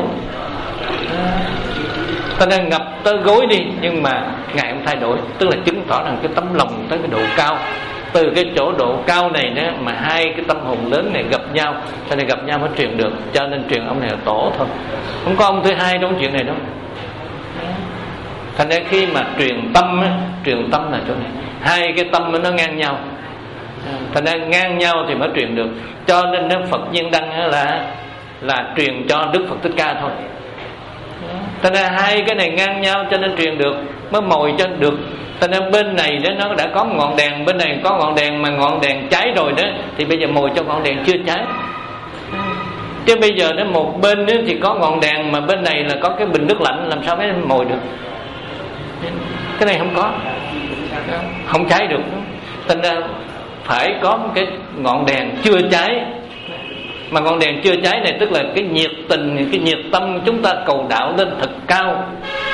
cho nên ngập tới gối đi, nhưng mà Ngài không thay đổi, tức là chứng tỏ rằng cái tấm lòng tới cái độ cao. Từ cái chỗ độ cao này đó mà hai cái tâm hồn lớn này gặp nhau, cho nên gặp nhau mới truyền được. Cho nên truyền ông này là tổ thôi, không có ông thứ hai trong chuyện này đâu. Thành ra khi mà truyền tâm á, truyền tâm là chỗ này, hai cái tâm nó ngang nhau, thành ra ngang nhau thì mới truyền được. Cho nên nếu Phật Nhiên Đăng là là truyền cho Đức Phật Thích Ca thôi. Thành ra hai cái này ngang nhau cho nên truyền được, mới mồi cho được. Thành ra bên này đó nó đã có ngọn đèn, bên này có ngọn đèn, mà ngọn đèn cháy rồi đó, thì bây giờ mồi cho ngọn đèn chưa cháy. Chứ bây giờ nó một bên đó thì có ngọn đèn, mà bên này là có cái bình nước lạnh, làm sao mới mồi được? Cái này không có, không cháy được. Thành ra phải có một cái ngọn đèn chưa cháy. Mà ngọn đèn chưa cháy này tức là cái nhiệt tình, cái nhiệt tâm chúng ta cầu đạo lên thật cao,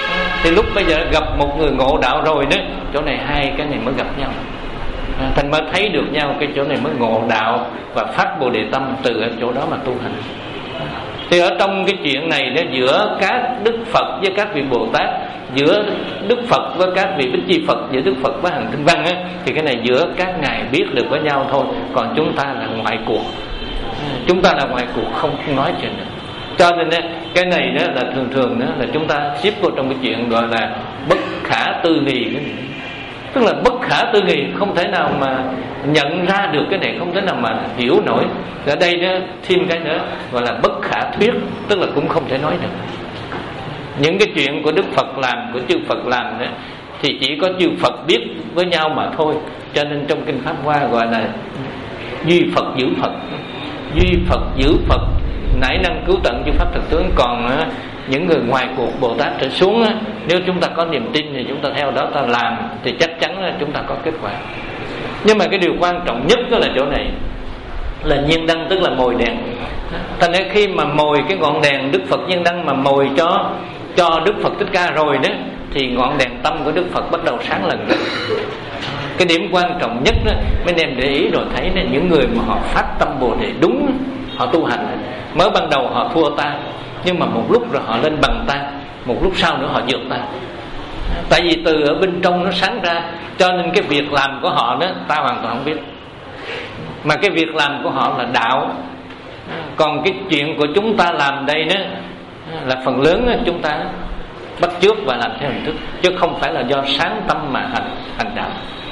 Thì lúc bây giờ gặp một người ngộ đạo rồi đó, chỗ này hai cái này mới gặp nhau, à, thành mới thấy được nhau, cái chỗ này mới ngộ đạo và phát Bồ Đề tâm, từ ở chỗ đó mà tu hành. Thì ở trong cái chuyện này đó, giữa các Đức Phật với các vị Bồ Tát, giữa Đức Phật với các vị Bích Chi Phật, giữa Đức Phật với hàng Tinh Văn á, thì cái này giữa các ngài biết được với nhau thôi. Còn chúng ta là ngoài cuộc, chúng ta là ngoài cuộc không nói chuyện được. Cho nên đó, cái này đó là thường thường đó là chúng ta xếp vào trong cái chuyện gọi là bất khả tư nghị. Tức là bất khả tư nghị, không thể nào mà nhận ra được cái này, không thể nào mà hiểu nổi. Ở đây đó thêm cái nữa gọi là bất khả thuyết, tức là cũng không thể nói được. Những cái chuyện của Đức Phật làm, của chư Phật làm đó, thì chỉ có chư Phật biết với nhau mà thôi. Cho nên trong Kinh Pháp Hoa gọi là duy Phật giữ Phật, duy Phật giữ Phật, nãi năng cứu tận chư Pháp thực tướng. Còn á, những người ngoài cuộc Bồ Tát trở xuống á, nếu chúng ta có niềm tin thì chúng ta theo đó ta làm, thì chắc chắn là chúng ta có kết quả. Nhưng mà cái điều quan trọng nhất đó là chỗ này là nhiên đăng, tức là mồi đèn. Thành ra khi mà mồi cái ngọn đèn Đức Phật nhiên đăng mà mồi cho cho Đức Phật Thích Ca rồi đó, thì ngọn đèn tâm của Đức Phật bắt đầu sáng lần nữa. Cái điểm quan trọng nhất đó, mấy em để ý rồi thấy đó, những người mà họ phát tâm Bồ Đề đúng, họ tu hành, mới ban đầu họ thua ta, nhưng mà một lúc rồi họ lên bằng ta, một lúc sau nữa họ vượt ta. Tại vì từ ở bên trong nó sáng ra, cho nên cái việc làm của họ đó ta hoàn toàn không biết, mà cái việc làm của họ là đạo. Còn cái chuyện của chúng ta làm đây đó là phần lớn đó, chúng ta bắt chước và làm theo hình thức, chứ không phải là do sáng tâm mà hành hành đạo.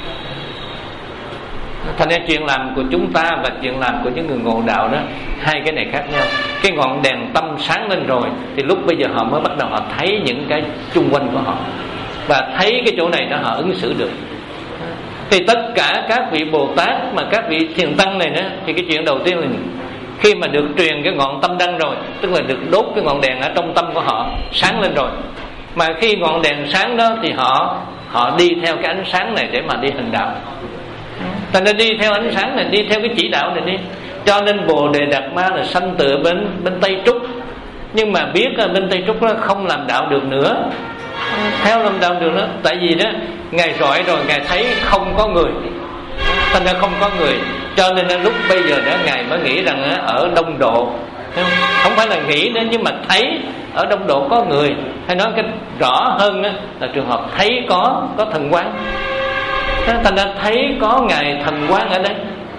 Thành ra chuyện làm của chúng ta và chuyện làm của những người ngộ đạo đó, hai cái này khác nhau. Cái ngọn đèn tâm sáng lên rồi thì lúc bây giờ họ mới bắt đầu họ thấy những cái chung quanh của họ, và thấy cái chỗ này đó họ ứng xử được. Thì tất cả các vị Bồ Tát mà các vị thiền tăng này đó, thì cái chuyện đầu tiên là khi mà được truyền cái ngọn tâm đăng rồi, tức là được đốt cái ngọn đèn ở trong tâm của họ sáng lên rồi. Mà khi ngọn đèn sáng đó thì họ họ đi theo cái ánh sáng này để mà đi hành đạo. Thành ra đi theo ánh sáng này, đi theo cái chỉ đạo này đi. Cho nên Bồ Đề Đạt Ma là sanh từ bên bên Tây Trúc, nhưng mà biết là bên Tây Trúc nó không làm đạo được nữa, theo làm đạo được nữa. Tại vì đó ngài rọi rồi, ngài thấy không có người, thành ra không có người. Cho nên lúc bây giờ đó ngài mới nghĩ rằng ở Đông Độ, không phải là nghĩ nữa, nhưng mà thấy ở Đông Độ có người. Hay nói cái rõ hơn đó, là trường hợp thấy có có thần quang. Thành ra thấy có ngài thần quang ở đây.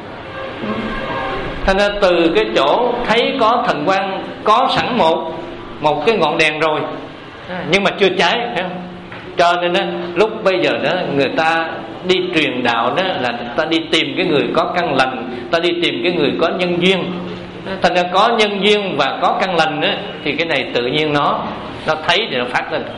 Thành ra từ cái chỗ thấy có thần quang, có sẵn một một cái ngọn đèn rồi, nhưng mà chưa cháy, thấy không? Cho nên đó, lúc bây giờ đó người ta đi truyền đạo đó là ta đi tìm cái người có căn lành, ta đi tìm cái người có nhân duyên. Thành ra có nhân duyên và có căn lành đó, thì cái này tự nhiên nó nó thấy thì nó phát lên,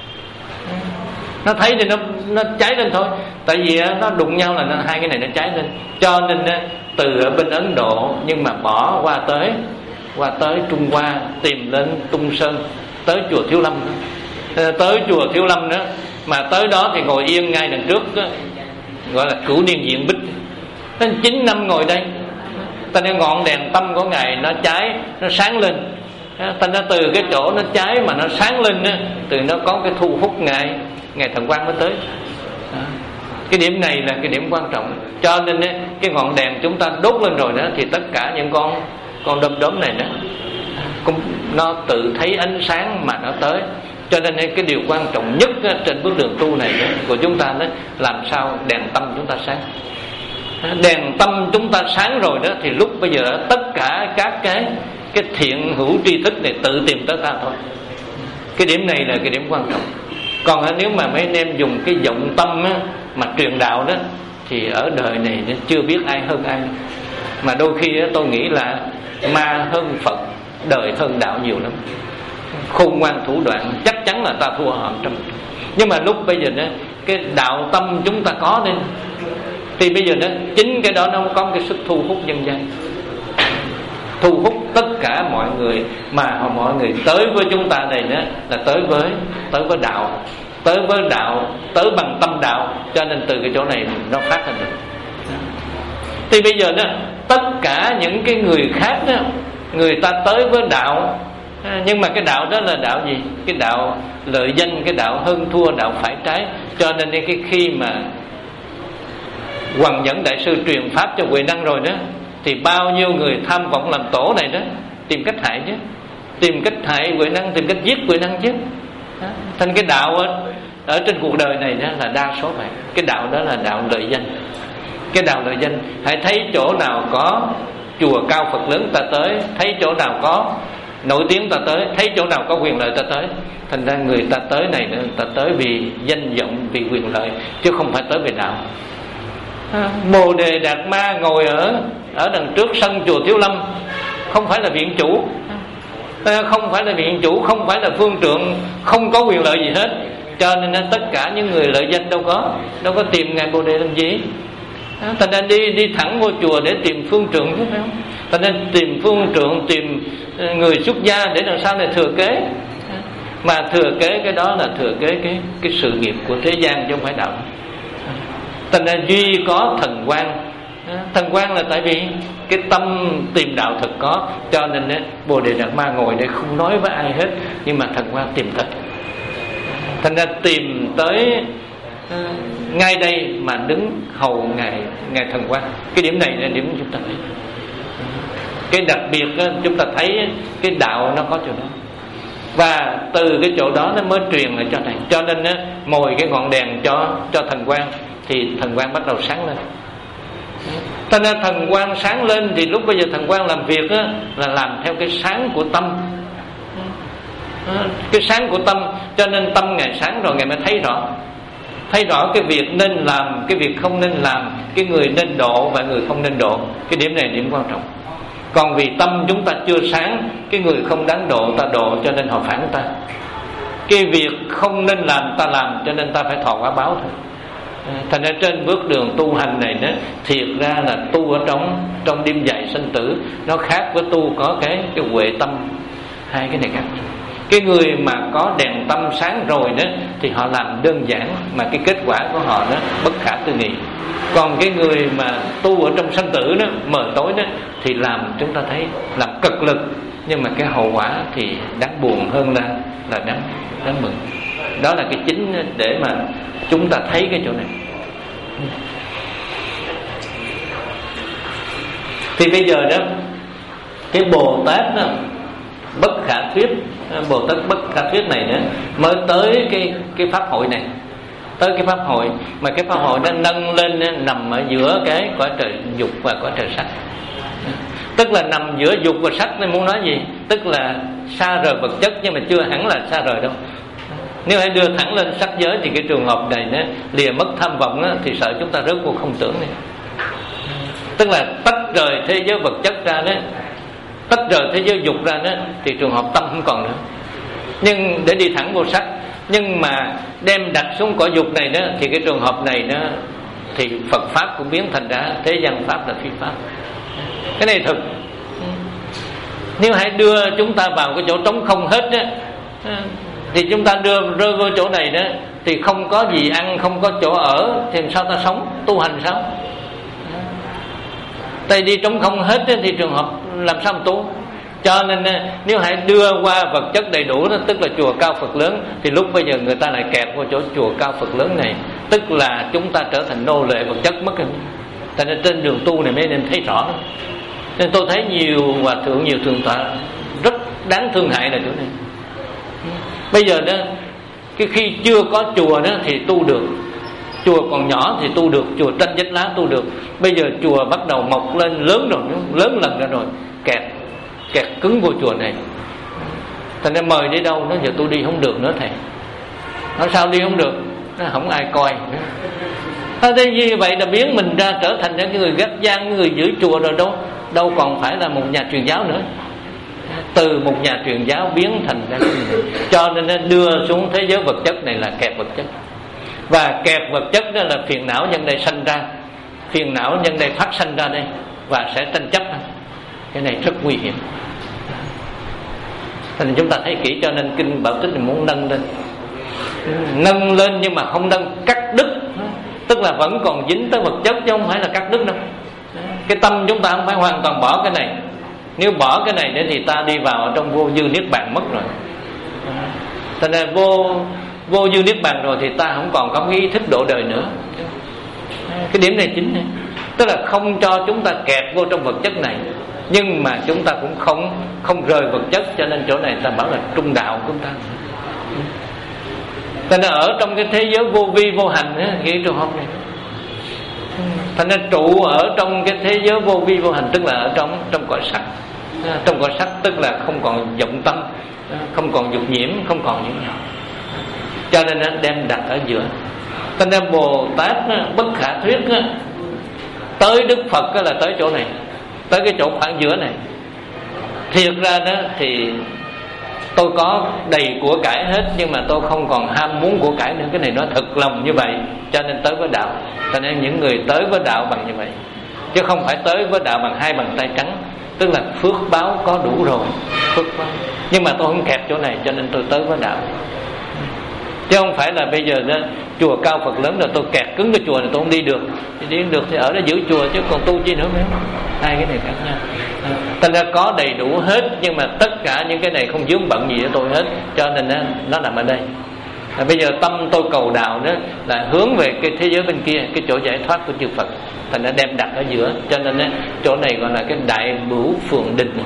nó thấy thì nó nó cháy lên thôi. Tại vì nó đụng nhau là nó, hai cái này nó cháy lên. Cho nên từ ở bên Ấn Độ, nhưng mà bỏ qua tới qua tới Trung Hoa, tìm lên Tung Sơn, tới chùa Thiếu Lâm đó. Tới chùa Thiếu Lâm đó, mà tới đó thì ngồi yên ngay đằng trước đó, gọi là Cửu Niên Diện Bích. Đến chín năm ngồi đây, ta nên ngọn đèn tâm của ngài nó cháy, nó sáng lên. Ta nó từ cái chỗ nó cháy mà nó sáng lên đó, từ nó có cái thu hút ngài ngài thần quang mới tới. Cái điểm này là cái điểm quan trọng. Cho nên cái ngọn đèn chúng ta đốt lên rồi đó, thì tất cả những con con đom đóm này đó cũng nó tự thấy ánh sáng mà nó tới. Cho nên cái điều quan trọng nhất đó, trên bước đường tu này đó, của chúng ta đó, làm sao đèn tâm chúng ta sáng. Đèn tâm chúng ta sáng rồi đó, thì lúc bây giờ tất cả các cái cái thiện hữu tri thức này tự tìm tới ta thôi. Cái điểm này là cái điểm quan trọng. Còn nếu mà mấy anh em dùng cái vọng tâm á, mà truyền đạo đó, thì ở đời này chưa biết ai hơn ai. Mà đôi khi á, tôi nghĩ là ma hơn Phật, đời hơn đạo nhiều lắm. Khôn ngoan thủ đoạn, chắc chắn là ta thua họ trăm. Nhưng mà lúc bây giờ đó, cái đạo tâm chúng ta có nên, thì bây giờ đó chính cái đó nó có cái sức thu hút nhân gian, thu hút tất cả mọi người, mà mọi người tới với chúng ta này đó là tới với tới với đạo, tới với đạo, tới bằng tâm đạo. Cho nên từ cái chỗ này nó phát ra được. Thì bây giờ đó tất cả những cái người khác đó, người ta tới với đạo À, nhưng mà cái đạo đó là đạo gì? Cái đạo lợi danh, cái đạo hơn thua, đạo phải trái. Cho nên cái khi mà Hoằng Dẫn Đại Sư truyền pháp cho Huệ Năng rồi đó, thì bao nhiêu người tham vọng làm tổ này đó tìm cách hại chứ, tìm cách hại Huệ Năng, tìm cách giết Huệ Năng chứ. Đó. Thành cái đạo ở, ở trên cuộc đời này đó là đa số vậy. Cái đạo đó là đạo lợi danh. Cái đạo lợi danh, hãy thấy chỗ nào có chùa cao Phật lớn ta tới, thấy chỗ nào có nổi tiếng ta tới, thấy chỗ nào có quyền lợi ta tới. Thành ra người ta tới này người ta tới vì danh vọng, vì quyền lợi, chứ không phải tới về đạo. à, Bồ Đề Đạt Ma ngồi ở ở đằng trước sân chùa Thiếu Lâm, không phải là viện chủ, à, không phải là viện chủ, không phải là phương trượng, không có quyền lợi gì hết. Cho nên tất cả những người lợi danh đâu có đâu có tìm ngài Bồ Đề làm gì. à, Thành ra đi đi thẳng vô chùa để tìm phương trượng chứ phải không? Thành ra tìm phương trượng, tìm người xuất gia để làm sao này thừa kế. Mà thừa kế cái đó là thừa kế cái cái sự nghiệp của thế gian chứ không phải đạo. Thành ra duy có thần quang. Thần quang là tại vì cái tâm tìm đạo thật có. Cho nên ấy, Bồ Đề Đạt Ma ngồi đây không nói với ai hết, nhưng mà thần quang tìm thật. Thành ra tìm tới uh, ngay đây mà đứng hầu ngài ngài thần quang. Cái điểm này là điểm chúng ta thấy. Cái đặc biệt đó, chúng ta thấy cái đạo nó có chỗ đó, và từ cái chỗ đó nó mới truyền lại cho thầy. Cho nên á, mồi cái ngọn đèn cho cho thần quang thì thần quang bắt đầu sáng lên. Cho nên thần quang sáng lên thì lúc bây giờ thần quang làm việc á, là làm theo cái sáng của tâm. Cái sáng của tâm, cho nên tâm ngài sáng rồi ngài mới thấy rõ. Thấy rõ cái việc nên làm, cái việc không nên làm, cái người nên độ và người không nên độ. Cái điểm này là điểm quan trọng. Còn vì tâm chúng ta chưa sáng, cái người không đáng độ ta độ, cho nên họ phản ta. Cái việc không nên làm ta làm, cho nên ta phải thọ quả báo thôi. Thành ra trên bước đường tu hành này đó, thiệt ra là tu ở trong trong đêm dài sinh tử, nó khác với tu có cái cái huệ tâm. Hai cái này khác. Cái người mà có đèn tâm sáng rồi đó thì họ làm đơn giản, mà cái kết quả của họ đó bất khả tư nghị. Còn cái người mà tu ở trong sanh tử đó, mờ tối đó, thì làm chúng ta thấy làm cực lực, nhưng mà cái hậu quả thì đáng buồn hơn là là đáng đáng mừng. Đó là cái chính để mà chúng ta thấy cái chỗ này. Thì bây giờ đó, cái Bồ Tát đó, bất khả thuyết, Bồ Tát bất khả thuyết này nữa mới tới cái cái pháp hội này, tới cái pháp hội mà cái pháp hội nó nâng lên nằm ở giữa cái cõi trời dục và cõi trời sắc. Tức là nằm giữa dục và sắc, nên muốn nói gì? Tức là xa rời vật chất, nhưng mà chưa hẳn là xa rời đâu. Nếu hãy đưa thẳng lên sắc giới thì cái trường hợp này nó lìa mất tham vọng đó, thì sợ chúng ta rớt vô không tưởng này. Tức là tách rời thế giới vật chất ra đó, tách rời thế giới dục ra đó, thì trường hợp tâm không còn nữa. Nhưng để đi thẳng vô sắc, nhưng mà đem đặt xuống cõi dục này đó, thì cái trường hợp này đó thì Phật pháp cũng biến thành ra thế gian pháp là phi pháp. Cái này thực. Nếu hãy đưa chúng ta vào cái chỗ trống không hết đó, thì chúng ta đưa rơi vô chỗ này đó, thì không có gì ăn, không có chỗ ở, thì làm sao ta sống, tu hành sao? Tại đi trống không hết đó, thì trường hợp làm sao mà tu? Cho nên nếu hãy đưa qua vật chất đầy đủ đó, tức là chùa cao Phật lớn, thì lúc bây giờ người ta lại kẹt vào chỗ chùa cao Phật lớn này, tức là chúng ta trở thành nô lệ vật chất mất rồi. Tại nên trên đường tu này mới nên thấy rõ. Nên tôi thấy nhiều hòa thượng, nhiều thượng tọa rất đáng thương hại là chỗ này. Bây giờ đó, cái khi chưa có chùa đó thì tu được, chùa còn nhỏ thì tu được, chùa tranh vách lá tu được. Bây giờ chùa bắt đầu mọc lên lớn rồi, lớn lần ra rồi, kẹt kẹt cứng vô chùa này. Thành ra mời đi đâu, nó giờ tôi đi không được nữa thầy. Nói sao đi không được? Nó không ai coi. Thế như vậy là biến mình ra trở thành những người gác giang, người giữ chùa rồi đâu đâu còn phải là một nhà truyền giáo nữa. Từ một nhà truyền giáo biến thành ra cái gì. Cho nên đưa xuống thế giới vật chất này là kẹt vật chất. Và kẹt vật chất đó là phiền não nhân đây sanh ra, phiền não nhân đây phát sanh ra đây, và sẽ tranh chấp. Cái này rất nguy hiểm. Thành chúng ta thấy kỹ, cho nên kinh Bảo Tích muốn nâng lên, nâng lên nhưng mà không nâng cắt đứt, tức là vẫn còn dính tới vật chất chứ không phải là cắt đứt đâu. Cái tâm chúng ta không phải hoàn toàn bỏ cái này, Nếu bỏ cái này nữa thì ta đi vào trong vô dư niết bàn mất rồi. Cho nên vô vô dư niết bàn rồi thì ta không còn có cái ý thức độ đời nữa. Cái điểm này chính này, tức là không cho chúng ta kẹt vô trong vật chất này, nhưng mà chúng ta cũng không không rời vật chất. Cho nên chỗ này ta bảo là trung đạo của chúng ta. Cho nên ở trong cái thế giới vô vi vô hành á, cái trường hợp này, thành ra trụ ở trong cái thế giới vô vi vô hành, tức là ở trong trong cõi sắc. Trong cõi sắc tức là không còn vọng tâm, không còn dục nhiễm, không còn những nhỏ. Cho nên nó đem đặt ở giữa. Cho nên Bồ Tát bất khả thuyết tới Đức Phật là tới chỗ này, tới cái chỗ khoảng giữa này. Thiệt ra đó thì tôi có đầy của cải hết, nhưng mà tôi không còn ham muốn của cải nữa. Cái này nó thật lòng như vậy, cho nên tới với đạo. Cho nên những người tới với đạo bằng như vậy, chứ không phải tới với đạo bằng hai bàn tay trắng. Tức là phước báo có đủ rồi, phước báo. Nhưng mà tôi không kẹp chỗ này, cho nên tôi tới với đạo. Chứ không phải là bây giờ đó, chùa cao Phật lớn rồi tôi kẹt cứng cái chùa này tôi không đi được. Thì đi được thì ở đó giữ chùa, chứ còn tu chi nữa mấy. Hai cái này khác nhau. Thành ra có đầy đủ hết, nhưng mà tất cả những cái này không vướng bận gì với tôi hết. Cho nên đó, nó nằm ở đây. À, bây giờ tâm tôi cầu đạo đó là hướng về cái thế giới bên kia, cái chỗ giải thoát của chư Phật. Thành ra đem đặt ở giữa. Cho nên đó, chỗ này gọi là cái đại bửu phường định.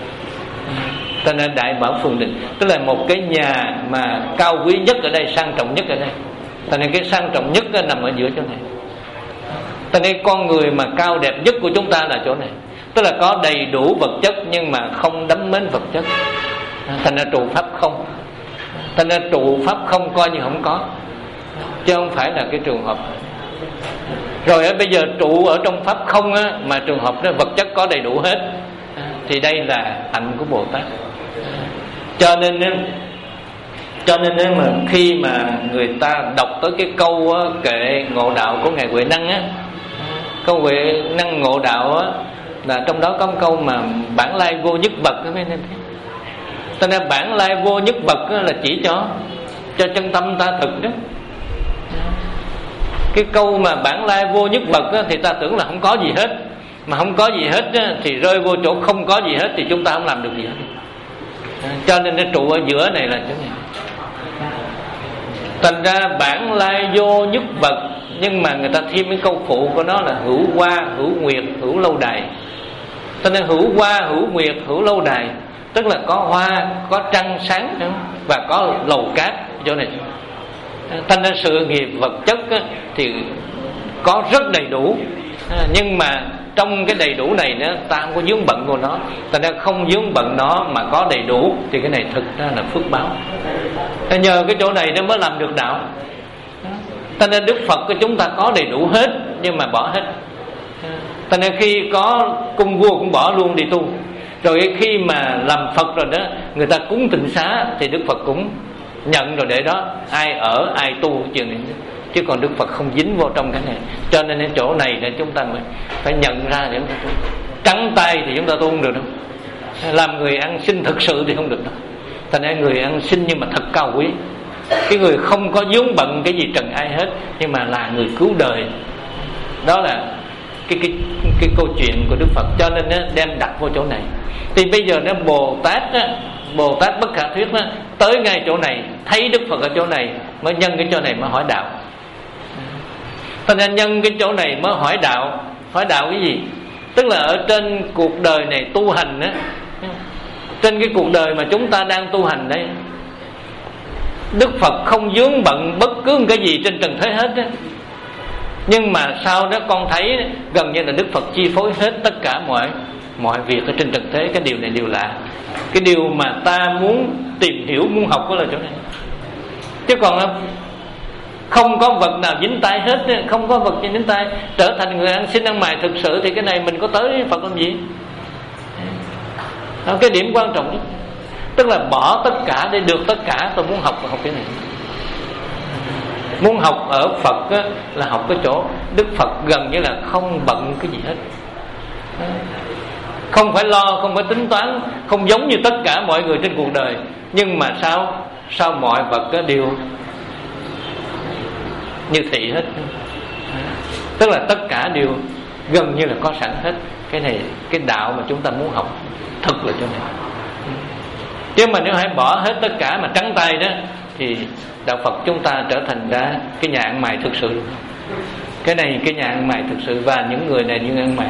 Cho nên đại bảo phường định tức là một cái nhà mà cao quý nhất ở đây, sang trọng nhất ở đây. Cho nên cái sang trọng nhất nằm ở giữa chỗ này. Cho nên con người mà cao đẹp nhất của chúng ta là chỗ này. Tức là có đầy đủ vật chất nhưng mà không đắm mến vật chất. Thành ra trụ pháp không. Thành ra trụ pháp không coi như không có, chứ không phải là cái trường hợp. Rồi ở bây giờ trụ ở trong pháp không á, mà trường hợp đó vật chất có đầy đủ hết, thì đây là hạnh của Bồ Tát. Cho nên cho nên mà khi mà người ta đọc tới cái câu á, kệ ngộ đạo của ngài Huệ Năng á, câu Huệ Năng ngộ đạo á, là trong đó có một câu mà bản lai vô nhất bậc đó mấy anh thấy. Cho nên bản lai vô nhất bậc là chỉ cho cho chân tâm ta thực đó. Cái câu mà bản lai vô nhất bậc thì ta tưởng là không có gì hết. Mà không có gì hết thì rơi vô chỗ không có gì hết thì chúng ta không làm được gì hết. Cho nên nó trụ ở giữa này là chỗ này. Thành ra bản lai vô nhất bậc, nhưng mà người ta thêm cái câu phụ của nó là hữu hoa, hữu nguyệt, hữu lâu đài. Cho nên hữu hoa, hữu nguyệt, hữu lâu đài, tức là có hoa, có trăng sáng và có lầu cát chỗ này. Thành ra sự nghiệp vật chất thì có rất đầy đủ, nhưng mà trong cái đầy đủ này nữa ta không có vướng bận của nó. Thành ra không vướng bận nó mà có đầy đủ thì cái này thực ra là phước báo. Nhờ cái chỗ này nó mới làm được đạo. Thành ra Đức Phật của chúng ta có đầy đủ hết, nhưng mà bỏ hết. Thành ra khi có cung vua cũng bỏ luôn đi tu. Rồi khi mà làm Phật rồi đó, người ta cúng tịnh xá thì Đức Phật cũng nhận rồi để đó, ai ở ai tu chuyện này. Chứ còn Đức Phật không dính vô trong cái này. Cho nên cái chỗ này để chúng ta mới phải nhận ra để chúng ta tu. Trắng tay thì chúng ta tu không được đâu. Làm người ăn xin thực sự thì không được đâu. Thành ra người ăn xin nhưng mà thật cao quý. Cái người không có vướng bận cái gì trần ai hết, nhưng mà là người cứu đời. Đó là cái cái cái câu chuyện của Đức Phật. Cho nên nó đem đặt vô chỗ này. Thì bây giờ nó Bồ Tát á, Bồ Tát bất khả thuyết đó, tới ngay chỗ này, thấy Đức Phật ở chỗ này, mới nhân cái chỗ này mới hỏi đạo. Thành ra nhân cái chỗ này mới hỏi đạo. Hỏi đạo cái gì? Tức là ở trên cuộc đời này tu hành á, trên cái cuộc đời mà chúng ta đang tu hành đây, Đức Phật không vướng bận bất cứ cái gì trên trần thế hết á. Nhưng mà sau đó con thấy gần như là Đức Phật chi phối hết tất cả mọi mọi việc ở trên trần thế. Cái điều này điều lạ. Cái điều mà ta muốn tìm hiểu, muốn học đó là chỗ này. Chứ còn không có vật nào dính tay hết, không có vật gì dính tay. Trở thành người ăn xin ăn mày thực sự thì cái này mình có tới Phật làm gì? Đó, cái điểm quan trọng nhất. Tức là bỏ tất cả để được tất cả. Tôi muốn học học cái này. Muốn học ở Phật á, là học cái chỗ Đức Phật gần như là không bận cái gì hết. Không phải lo, không phải tính toán, không giống như tất cả mọi người trên cuộc đời. Nhưng mà sao? Sao mọi vật á, đều như thị hết. Tức là tất cả đều gần như là có sẵn hết. Cái này, cái đạo mà chúng ta muốn học thực là chỗ này. Chứ mà nếu hãy bỏ hết tất cả mà trắng tay đó, thì đạo Phật chúng ta trở thành ra cái nhà ăn mày thực sự. Cái này cái nhà ăn mày thực sự, và những người này như ăn mày.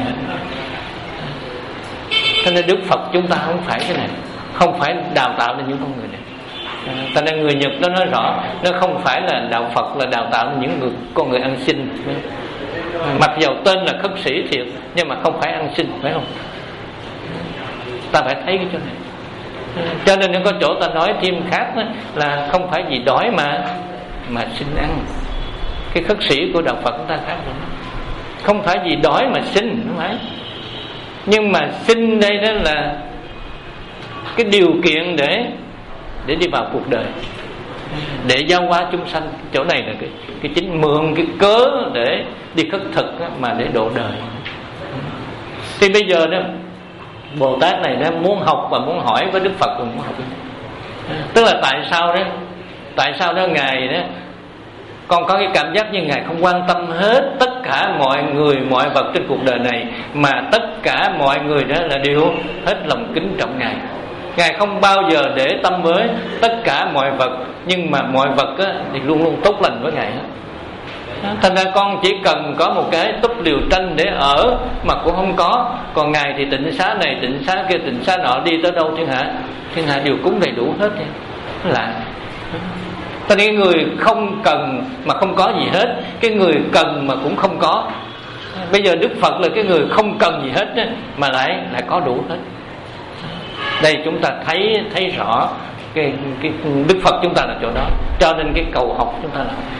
Cho nên Đức Phật chúng ta không phải cái này, không phải đào tạo nên những con người này. Cho nên người Nhật nó nói rõ, nó không phải là đạo Phật là đào tạo nên những người con người ăn xin. Mặc dầu tên là khất sĩ thiệt, nhưng mà không phải ăn xin, phải không? Ta phải thấy cái chỗ này. Cho nên nó có chỗ ta nói thêm khác đó, là không phải vì đói mà mà xin ăn. Cái khất sĩ của đạo Phật chúng ta khác rồi. Không phải vì đói mà xin, không phải. Nhưng mà xin đây đó là cái điều kiện để để đi vào cuộc đời, để giáo hóa chúng sanh. Chỗ này là cái, cái chính mượn cái cớ để đi khất thực mà để độ đời. Thì bây giờ đó Bồ Tát này nó muốn học và muốn hỏi với Đức Phật, và muốn học. Tức là tại sao đó, tại sao đó Ngài đó, con có cái cảm giác như Ngài không quan tâm hết tất cả mọi người, mọi vật trên cuộc đời này, mà tất cả mọi người đó là đều hết lòng kính trọng Ngài. Ngài không bao giờ để tâm với tất cả mọi vật, nhưng mà mọi vật á, thì luôn luôn tốt lành với Ngài hết. Thành ra con chỉ cần có một cái túp liều tranh để ở mà cũng không có. Còn Ngài thì tịnh xá này, tịnh xá kia, tịnh xá nọ, đi tới đâu thiên hạ thiên hạ đều cúng đầy đủ hết. Nó lạ. Thành ra cái người không cần mà không có gì hết, cái người cần mà cũng không có. Bây giờ Đức Phật là cái người không cần gì hết mà lại lại có đủ hết. Đây chúng ta thấy thấy rõ cái, cái Đức Phật chúng ta là chỗ đó. Cho nên cái cầu học chúng ta là học.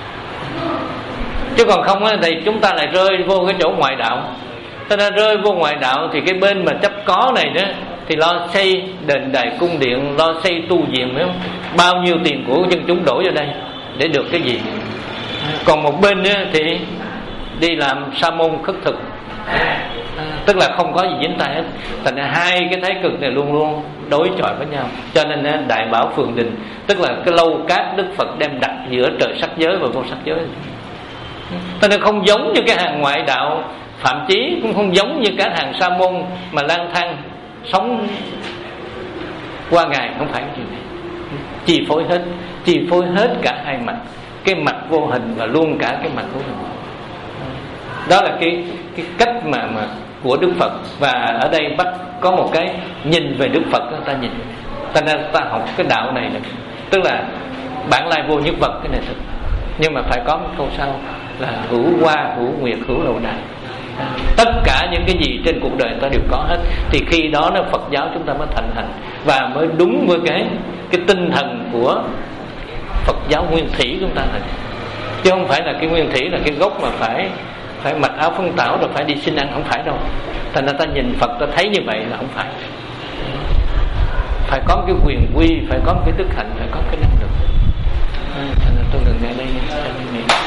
Chứ còn không thì chúng ta lại rơi vô cái chỗ ngoại đạo. Cho nên rơi vô ngoại đạo thì cái bên mà chấp có này đó thì lo xây đền đài cung điện, lo xây tu viện, phải không? Bao nhiêu tiền của dân chúng đổ vào đây để được cái gì. Còn một bên đó thì đi làm sa môn khất thực, tức là không có gì dính tay hết. Thành ra hai cái thái cực này luôn luôn đối chọi với nhau. Cho nên Đại Bảo Phường Đình, tức là cái lâu cát Đức Phật đem đặt giữa trời sắc giới và vô sắc giới. Cho nên không giống như cái hàng ngoại đạo Phạm Chí, cũng không giống như các hàng sa môn mà lang thang sống qua ngày. Không phải chuyện này, chi phối hết, chi phối hết cả hai mặt, cái mặt vô hình và luôn cả cái mặt vô hình. Đó là cái cái cách mà mà của Đức Phật. Và ở đây bắt có một cái nhìn về Đức Phật, ta nhìn, ta nên ta học cái đạo này là, tức là bản lai vô nhất vật, cái này thật. Nhưng mà phải có một câu sau là hữu hoa, hữu nguyệt, hữu lậu đài. Tất cả những cái gì trên cuộc đời ta đều có hết. Thì khi đó nó Phật giáo chúng ta mới thành hành và mới đúng với cái cái tinh thần của Phật giáo nguyên thủy chúng ta này. Chứ không phải là cái nguyên thủy là cái gốc mà phải phải mặc áo phấn tảo rồi phải đi xin ăn, không phải đâu. Thành ra ta nhìn Phật ta thấy như vậy là không phải. Phải có một cái quyền quy, phải có một cái đức hạnh, phải có cái năng lực. Thành ra tôi ngừng ngay đây nha.